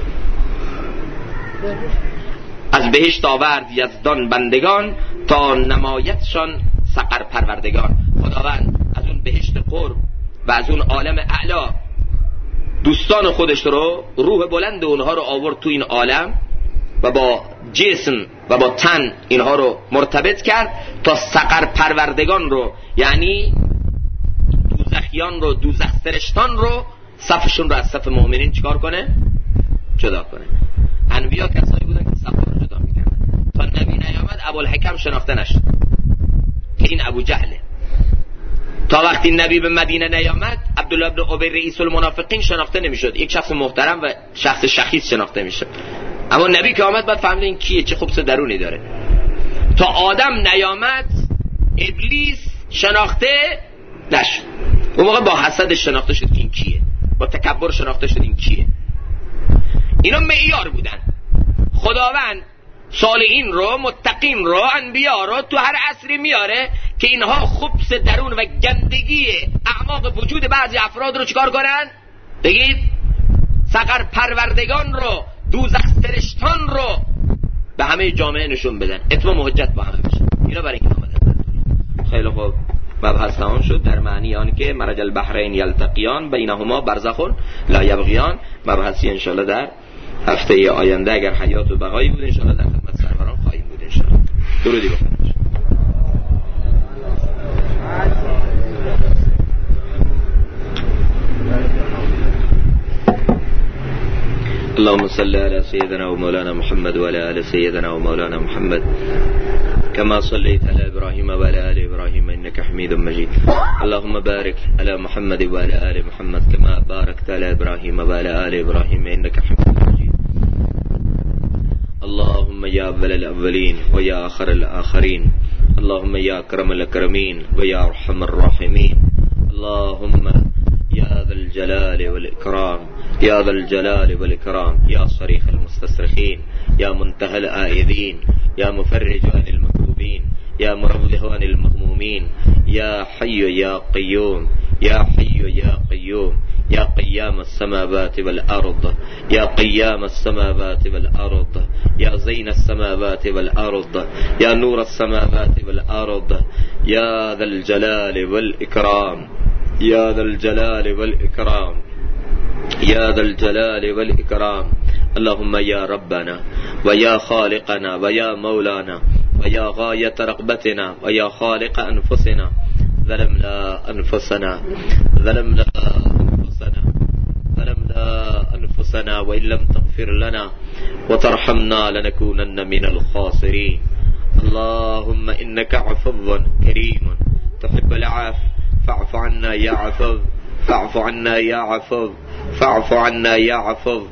از بهشت آورد یزدان بندگان، تا نمایتشان سقر پروردگان. خداوند از اون بهشت قرب و از اون عالم اعلا دوستان خودش رو، روح بلند اونها رو آورد تو این عالم و با جسم و با تن اینها رو مرتبط کرد تا سقر پروردگان رو، یعنی دوزخیان رو، دوزخ سرشتان رو، صفشون رو از صف مؤمنین چیکار کنه؟ جدا کنه. انبیا کسایی بودن که صف رو جدا میکردن. تا نبی نیامد ابوالحکم شناخته نشد که این ابو جهله. تا وقتی نبی به مدینه نیامد عبدالله بن ابی رئیس المنافقین شناخته نمیشد، یک شخص محترم و شخص شخیص شناخته میشد. اما نبی که آمد بعد فهمید این کیه، چه خبث درونی داره. تا آدم نیامد ابلیس شناخته نشد. اون موقع با حسد شناخته شد این کیه، با تکبر شناخته شد این کیه. اینا معیار بودن. خداوند صالحین رو، متقین رو، انبیا رو تو هر عصری میاره که اینها خبث درون و گندگی اعماق وجود بعضی افراد رو چیکار کنن؟ بگید سقر پروردگان رو، دوزخ سرشتان رو به همه جامعه نشون بدن، اتمام حجت با همه بشه. اینا برای این آمدن. خیلی خوب، مبحث تمام شد در معنی آن که مرج البحرین یلتقیان بینهما برزخ لا یبغیان. مبحثی انشاءالله در هفته آینده اگر حیات و بقایی بود انشاءالله در خدمت سروران خواهیم بود انشاءالله. درودی بفرمایید. اللهم صل على سيدنا ومولانا محمد وعلى آل سيدنا ومولانا محمد كما صليت على إبراهيم وعلى آل إبراهيم إنك حميد مجيد. اللهم بارك على محمد وعلى آل محمد كما باركت على إبراهيم وعلى آل إبراهيم إنك حميد مجيد. اللهم يا أول الأولين ويا آخر الآخرين، اللهم يا أكرم الأكرمين ويا أرحم الراحمين، اللهم يا ذا الجلال والإكرام، يا ذا الجلال والإكرام، يا صريخ المستصرخين، يا منتهى الآيذين، يا مفرج عن المكروبين، يا مروح عن المهمومين، يا حي يا قيوم، يا حي يا قيوم، يا قيام السماوات والأرض، يا قيام السماوات والأرض، يا زين السماوات والأرض، يا نور السماوات والأرض، يا ذا الجلال والإكرام، يا ذا الجلال والإكرام، يا ذا الجلال والإكرام. اللهم يا ربنا ويا خالقنا ويا مولانا ويا غاية رغبتنا ويا خالق أنفسنا، ظلمنا أنفسنا ظلمنا أنفسنا ظلمنا أنفسنا، وإن لم تغفر لنا وترحمنا لنكونن من الخاسرين. اللهم إنك عفو كريم تحب العفو فاعف عنا يا عفو، فاعف عنا يا عفو، فاعف عنا يا عفو.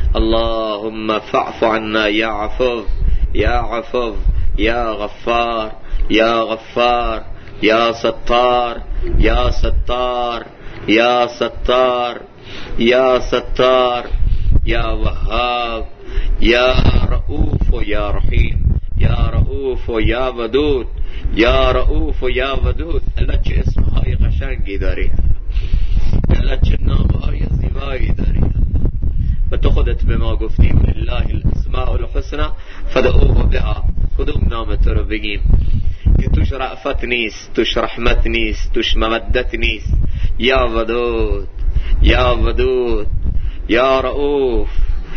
اللهم فاعف عنا يا عفو يا عفو يا غفار يا غفار يا ستار يا ستار يا ستار يا ستار يا وهاب يا رؤوف يا رحيم يا رؤوف يا ودود یا رؤوف و یا ودود. الله چه اسمهای قشنگی داری، الله چه نامهای زیبایی داری، و تو خودت به ما گفتی ولله الاسماء الحسنى فدعوه بها. کدوم نام تو رو بگیم که توش رأفت نیست، توش رحمت نیست، توش مودت نیست؟ یا ودود یا ودود یا رؤوف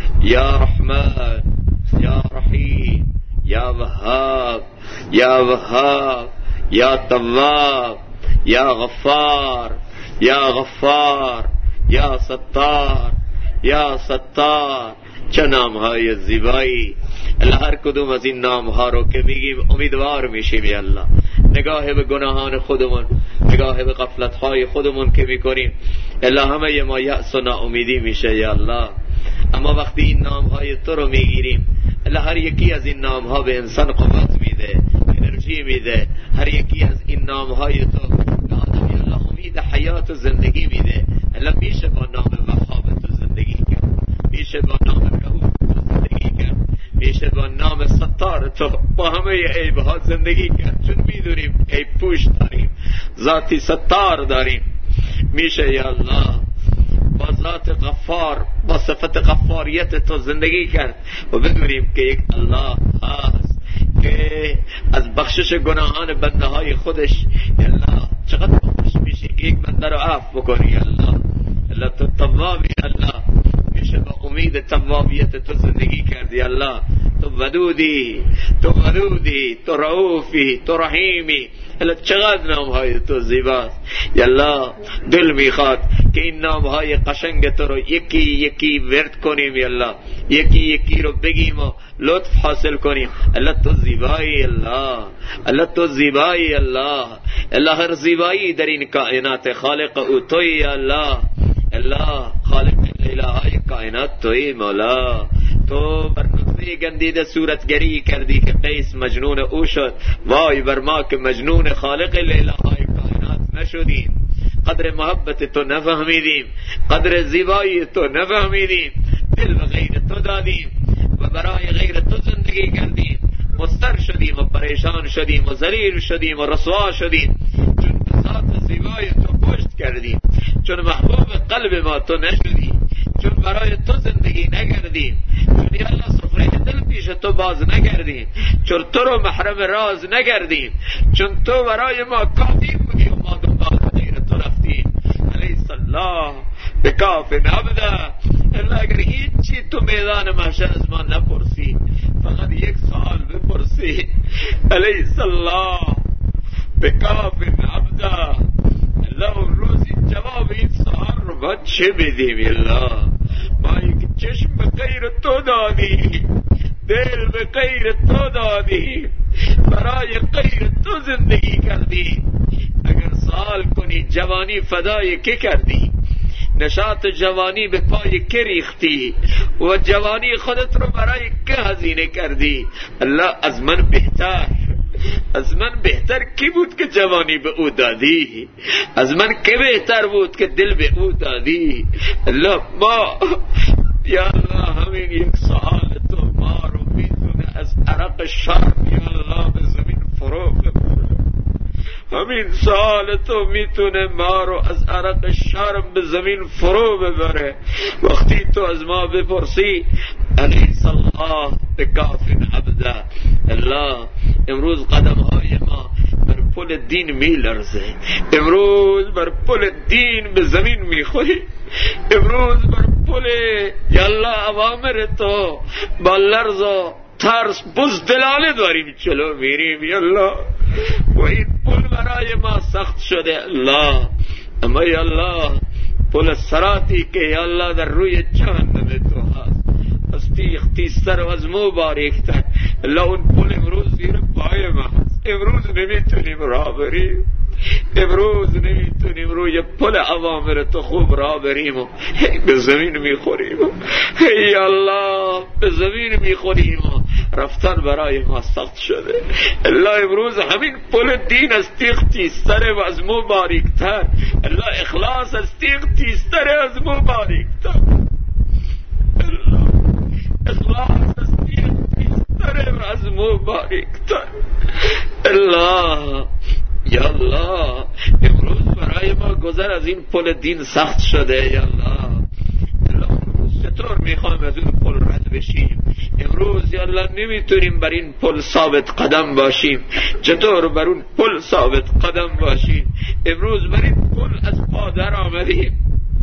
یا رحمن یا رحیم یا وهاب یا وهاب یا تواب یا غفار یا غفار یا ستار یا ستار. چه نامهای زیبایی. الله هر کدوم از این نامها رو که میگیم امیدوار میشیم یا الله. نگاه به گناهان خودمون، نگاه به غفلتهای خودمون که میکنیم، الله همه ما یأس و ناامیدی میشه یا الله. اما وقتی این نامهای تو رو میگیریم، الله هر یکی از این نامها به انسان قوت میده، انرژی میده. هر یکی از این نامهای تو به آدم یا الله امید حیات و زندگی میده. الله میشه با نام وهاب تو زندگی کرد، میشه با نام رؤوف تو زندگی کرد، میشه با نام ستار تو با همه عیبها زندگی کرد، چون میدونیم عیب پوش داریم، ذاتی ستار داریم. میشه یا الله با ذات غفار، با صفت غفاریت تو زندگی کرد و بدونیم که یک الله هست که از بخشش گناهان بنده های خودش یا الله چقدر خوش میشه که یک بنده رو عفو بکنی یا الله. الله تو توابی الله، میشه با امید توابیت تو زندگی کردی یا الله. تو ودودی، تو ودودی، تو رؤوفی، تو رحیمی. الله چقدر نامهای تو زیباست یا الله. دل میخواد که این نامهای قشنگ تو رو یکی یکی ورد کنیم یا الله، یکی یکی رو بگیم و لطف حاصل کنیم. الله تو زیبایی الله، الله تو زیبایی الله. الله هر زیبایی در این کائنات خالق او توی یا الله. الله خالق الههای کائنات توی مولا. تو بر نطفه گندیده صورتگری کردی که قیس مجنون او شد. وای بر ما که مجنون خالق الههای کائنات نشدیم، قدر محبت تو نفهمیدیم، قدر زیبایی تو نفهمیدیم، دل به غیر تو دادیم و برای غیر تو زندگی کردیم. مضطر شدیم و پریشان شدیم و ذلیل شدیم و رسوا شدیم، چون ذات زیبای تو پشت کردیم، چون محبوب قلب ما تو نشدی، چون برای تو زندگی نکردیم، چون یا الله سفره دل پیش تو باز نکردیم، چون تو رو محرم راز نکردیم، چون تو برای ما کافی بودی و ما دنبال غیر تو رفتیم. الیس الله بکاف عبده. الله اگر هیچی تو میدان محشر از ما نپرسی، فقط یک سوال بپرسی. الیس الله بکاف عبده. الله روزی جواب این سوال رو باید چه بدیم؟ الله ما یک چشم به غیر دادی، دل به غیر تو دادی، برای غیر تو زندگی کردی. اگر سوال کنی جوانی فدای که کردی؟ نشاط جوانی به پای که ریختی؟ و جوانی خودت رو برای که هزینه کردی؟ الله از من بهتر کی بود که جوانی به او دادی؟ از من که بهتر بود که دل به او دادی؟ الله یا الله همین یک سوال تو ما رو میتونه از عرق شرم یا الله به زمین فرو ببره. همین سوال تو میتونه ما رو از عرق شرم به زمین فرو ببره. وقتی تو از ما بپرسی الیس الله بکاف عبده، الله امروز قدم های ما بر پل دین میلرزه، امروز بر پل دین به زمین میخوری، امروز بر پل یا الله اوامر تو با لرز و ترس بزدلانه داریم چلو میریم یا الله. و این پل برای ما سخت شده الله، اما یا الله پل صراطی که یا الله در روی جهنم تو هست از تیغ‌تیزتر و از مو باریکتر، الله اون پل امروز زیر پای ما هست، امروز نمیتونیم راه بریم، امروز نمیتونیم روی پل اوامر تو خوب راه بریم و به زمین میخوریم، یا الله به زمین میخوریم و رفتن برای ما سخت شده. الله امروز همین پل دین از تیغ تیزتر و از مو باریکتر، الله اخلاص از تیغ تیزتر از مو باریکتر، الله اخلاص از تیغ تیزتر و از مو باریکتر. الله یا الله امروز برای ما گذر از این پل دین سخت شده یا الله. چطور میخوایم از اون پل رد بشیم؟ امروز یا الله نمیتونیم بر این پل ثابت قدم باشیم. چطور بر اون پل ثابت قدم باشیم؟ امروز بر این پل از پا در آمدیم،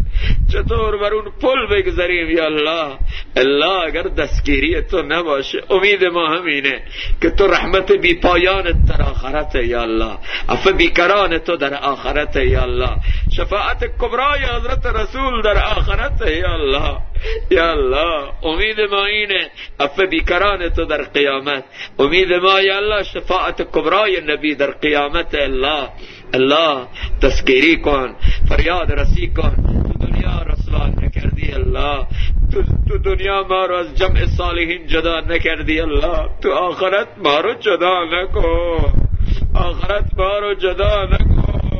چطور بر اون پل بگذاریم یا الله؟ الله اگر دستگیری تو نباشه امید ما همینه که تو رحمت بی پایانت در آخرت یا الله، عفو بیکران تو در آخرت یا الله، شفاعت کبرای حضرت رسول در آخرت یا الله. یا الله امید ما اینه عفو بیکران تو در قیامت، امید ما یا الله شفاعت کبرای نبی در قیامت. الله الله دستگیری کن، فریاد رسی کن. تو دنیا رسوا نکردی الله، تو دنیا ما رو از جمع صالحین جدا نکردی الله، تو آخرت ما رو جدا نکن، آخرت ما رو جدا نکن،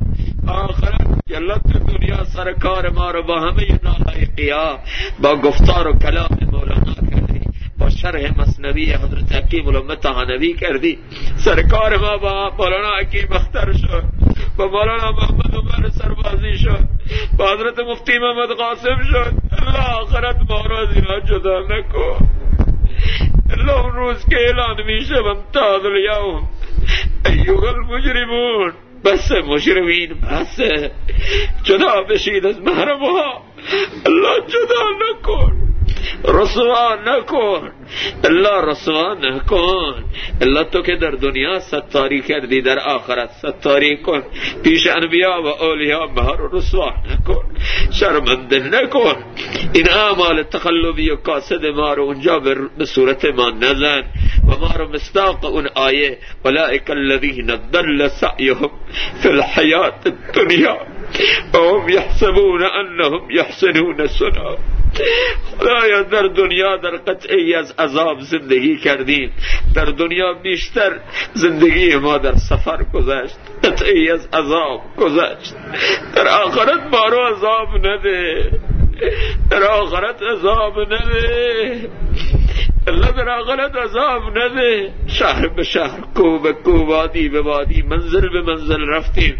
آخرت الله تو دنیا سرکار ما رو با همه نالایقی‌ها با گفتار و کلام مولانا کردی، با شرح مثنوی حضرت حکیم الامه طحانوی کردی، سرکار ما با مولانا حکیم اختر شد، با مولانا محمد عمر سربازی شد، با حضرت مفتی محمد قاسم شد. الله آخرت ما رو از اینا جدا نکن. الله اون روز که اعلان میشه وامتاز الیوم ایها المجرمون، بس مجرمین بس، جدا بشید از محرمها، الله جدا نکن، رسوا نکن، الله رسوا نکن. الله تو که در دنیا ستاری کردی در آخرت ستاری کن، پیش انبیا و اولیاء ما رو رسوا نکن، شرمنده نکن. این اعمال تقلبی و کاسد ما رو اونجا به صورت ما نزن و ما رو مصداق اون آیه اولئک الذین ضل سعیهم فی الحیات الدنیا و هم یحسبون انهم یحسنون صنعا. خدایا در دنیا در قطعی از عذاب زندگی کردیم، در دنیا بیشتر زندگی ما در سفر گذشت، قطعی از عذاب گذشت، در آخرت ما رو عذاب نده، در آخرت عذاب نده، الله در آخرت عذاب نده. شهر به شهر، کو به کو، وادی به وادی، منزل به منزل رفتیم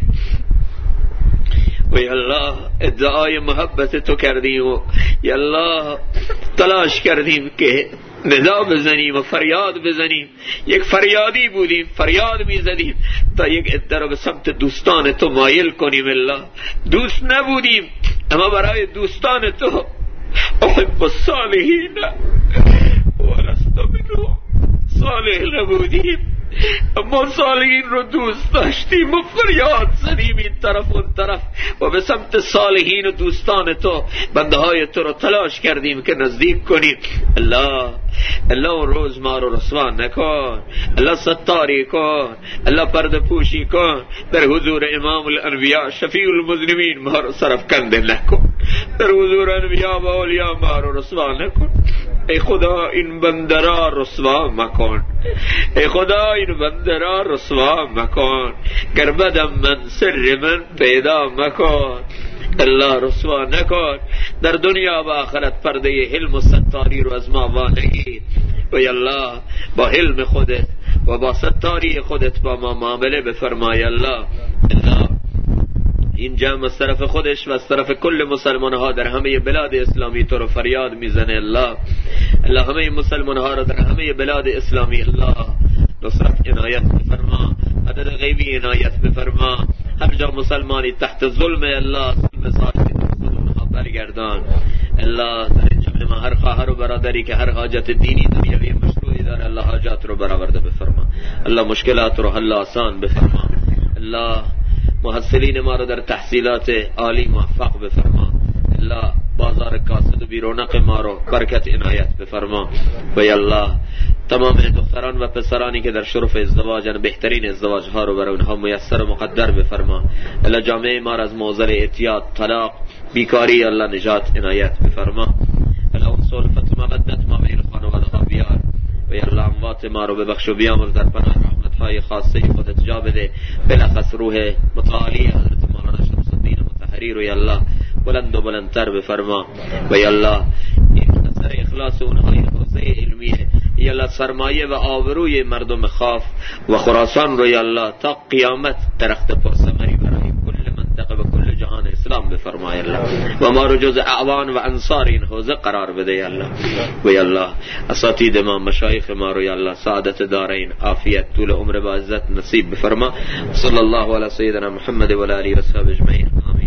و یا الله ادعای محبت تو کردیم و یا الله تلاش کردیم که ندا بزنیم و فریاد بزنیم. یک فریادی بودیم، فریاد میزدیم تا یک عده را به سمت دوستان تو مایل کنیم. الله دوست نبودیم اما برای دوستان تو احب الصالحین ولست منهم، صالح نبودیم ما صالحین رو دوست داشتیم و فریاد زدیم این طرف اون طرف و به سمت صالحین و دوستان تو بنده های تو رو تلاش کردیم که نزدیک کنیم. الله اون روز ما رو رسوا نکن، الله ستاری کن، الله پرده پوشی کن، در حضور امام الانبیاء شفیع المذنبین ما رو سرفکنده نکن، در حضور انبیاء و اولیاء ما رو رسوا نکن. ای خدا این بنده را رسوا مکن، ای خدا این بنده را رسوا مکن، گر بدم من سر من پیدا مکن. الله رسوا نکن، در دنیا و آخرت پرده حلم و ستاری رو از ما وانگیر و الله با حلم خودت و با ستاری خودت با ما معامله بفرمای. الله این جمع از طرف خودش و از طرف کل مسلمان ها در همه بلاد اسلامی تو رو فریاد میزنه. الله همه مسلمان ها رو در همه بلاد اسلامی الله نصرت عنایت بفرما، مدد غیبی عنایت بفرما. هر جا مسلمانی تحت ظلم الله ظلم ظالمی اونها برگردان. الله در این جمع ما هر خواهر و برادری که هر حاجت دینی دنیوی مشروعی داره الله حاجات رو برآورده بفرما. الله مشکلات رو حل آسان بفرما. الله محصلین ما رو در تحصیلات عالی موفق بفرما. الله بازار کاسد و بیرونق ما رو برکت عنایت بفرما. و الله تمام دختران و پسرانی که در شرف ازدواجن بهترین ازدواج ها رو برای اونها میسر و مقدر بفرما. الله جامعه ما از موزل اعتیاد، طلاق، بیکاری الله نجات عنایت بفرما. الله اون صلفت و مودت ما بین خانواده ها بیار. و یا الله اموات ما رو ببخش و بیامرز، در پناه رحمت های خاصه خودت جا بده. بلخص روح متعالی حضرت مولانا شمس الدین مطهری رو یا الله بلند و بلندتر بفرما. و یا الله این اثر اخلاص اونهای حوزه علمیه یا الله سرمایه و آبروی مردم خاف و خراسان رو یا الله تا قیامت درخت پرثمری برای کل منطقه و کل جهان اسلام بفرمای الله. و ما رو جز اعوان و انصار این حوزه قرار بده یا الله. و یا الله اساتید ما، مشایخ ما رو یا الله سعادت دارین، عافیت، طول عمر و عزت نصیب بفرما. صلی الله علی سیدنا محمد و علی و صحبه اجمعین. آمین.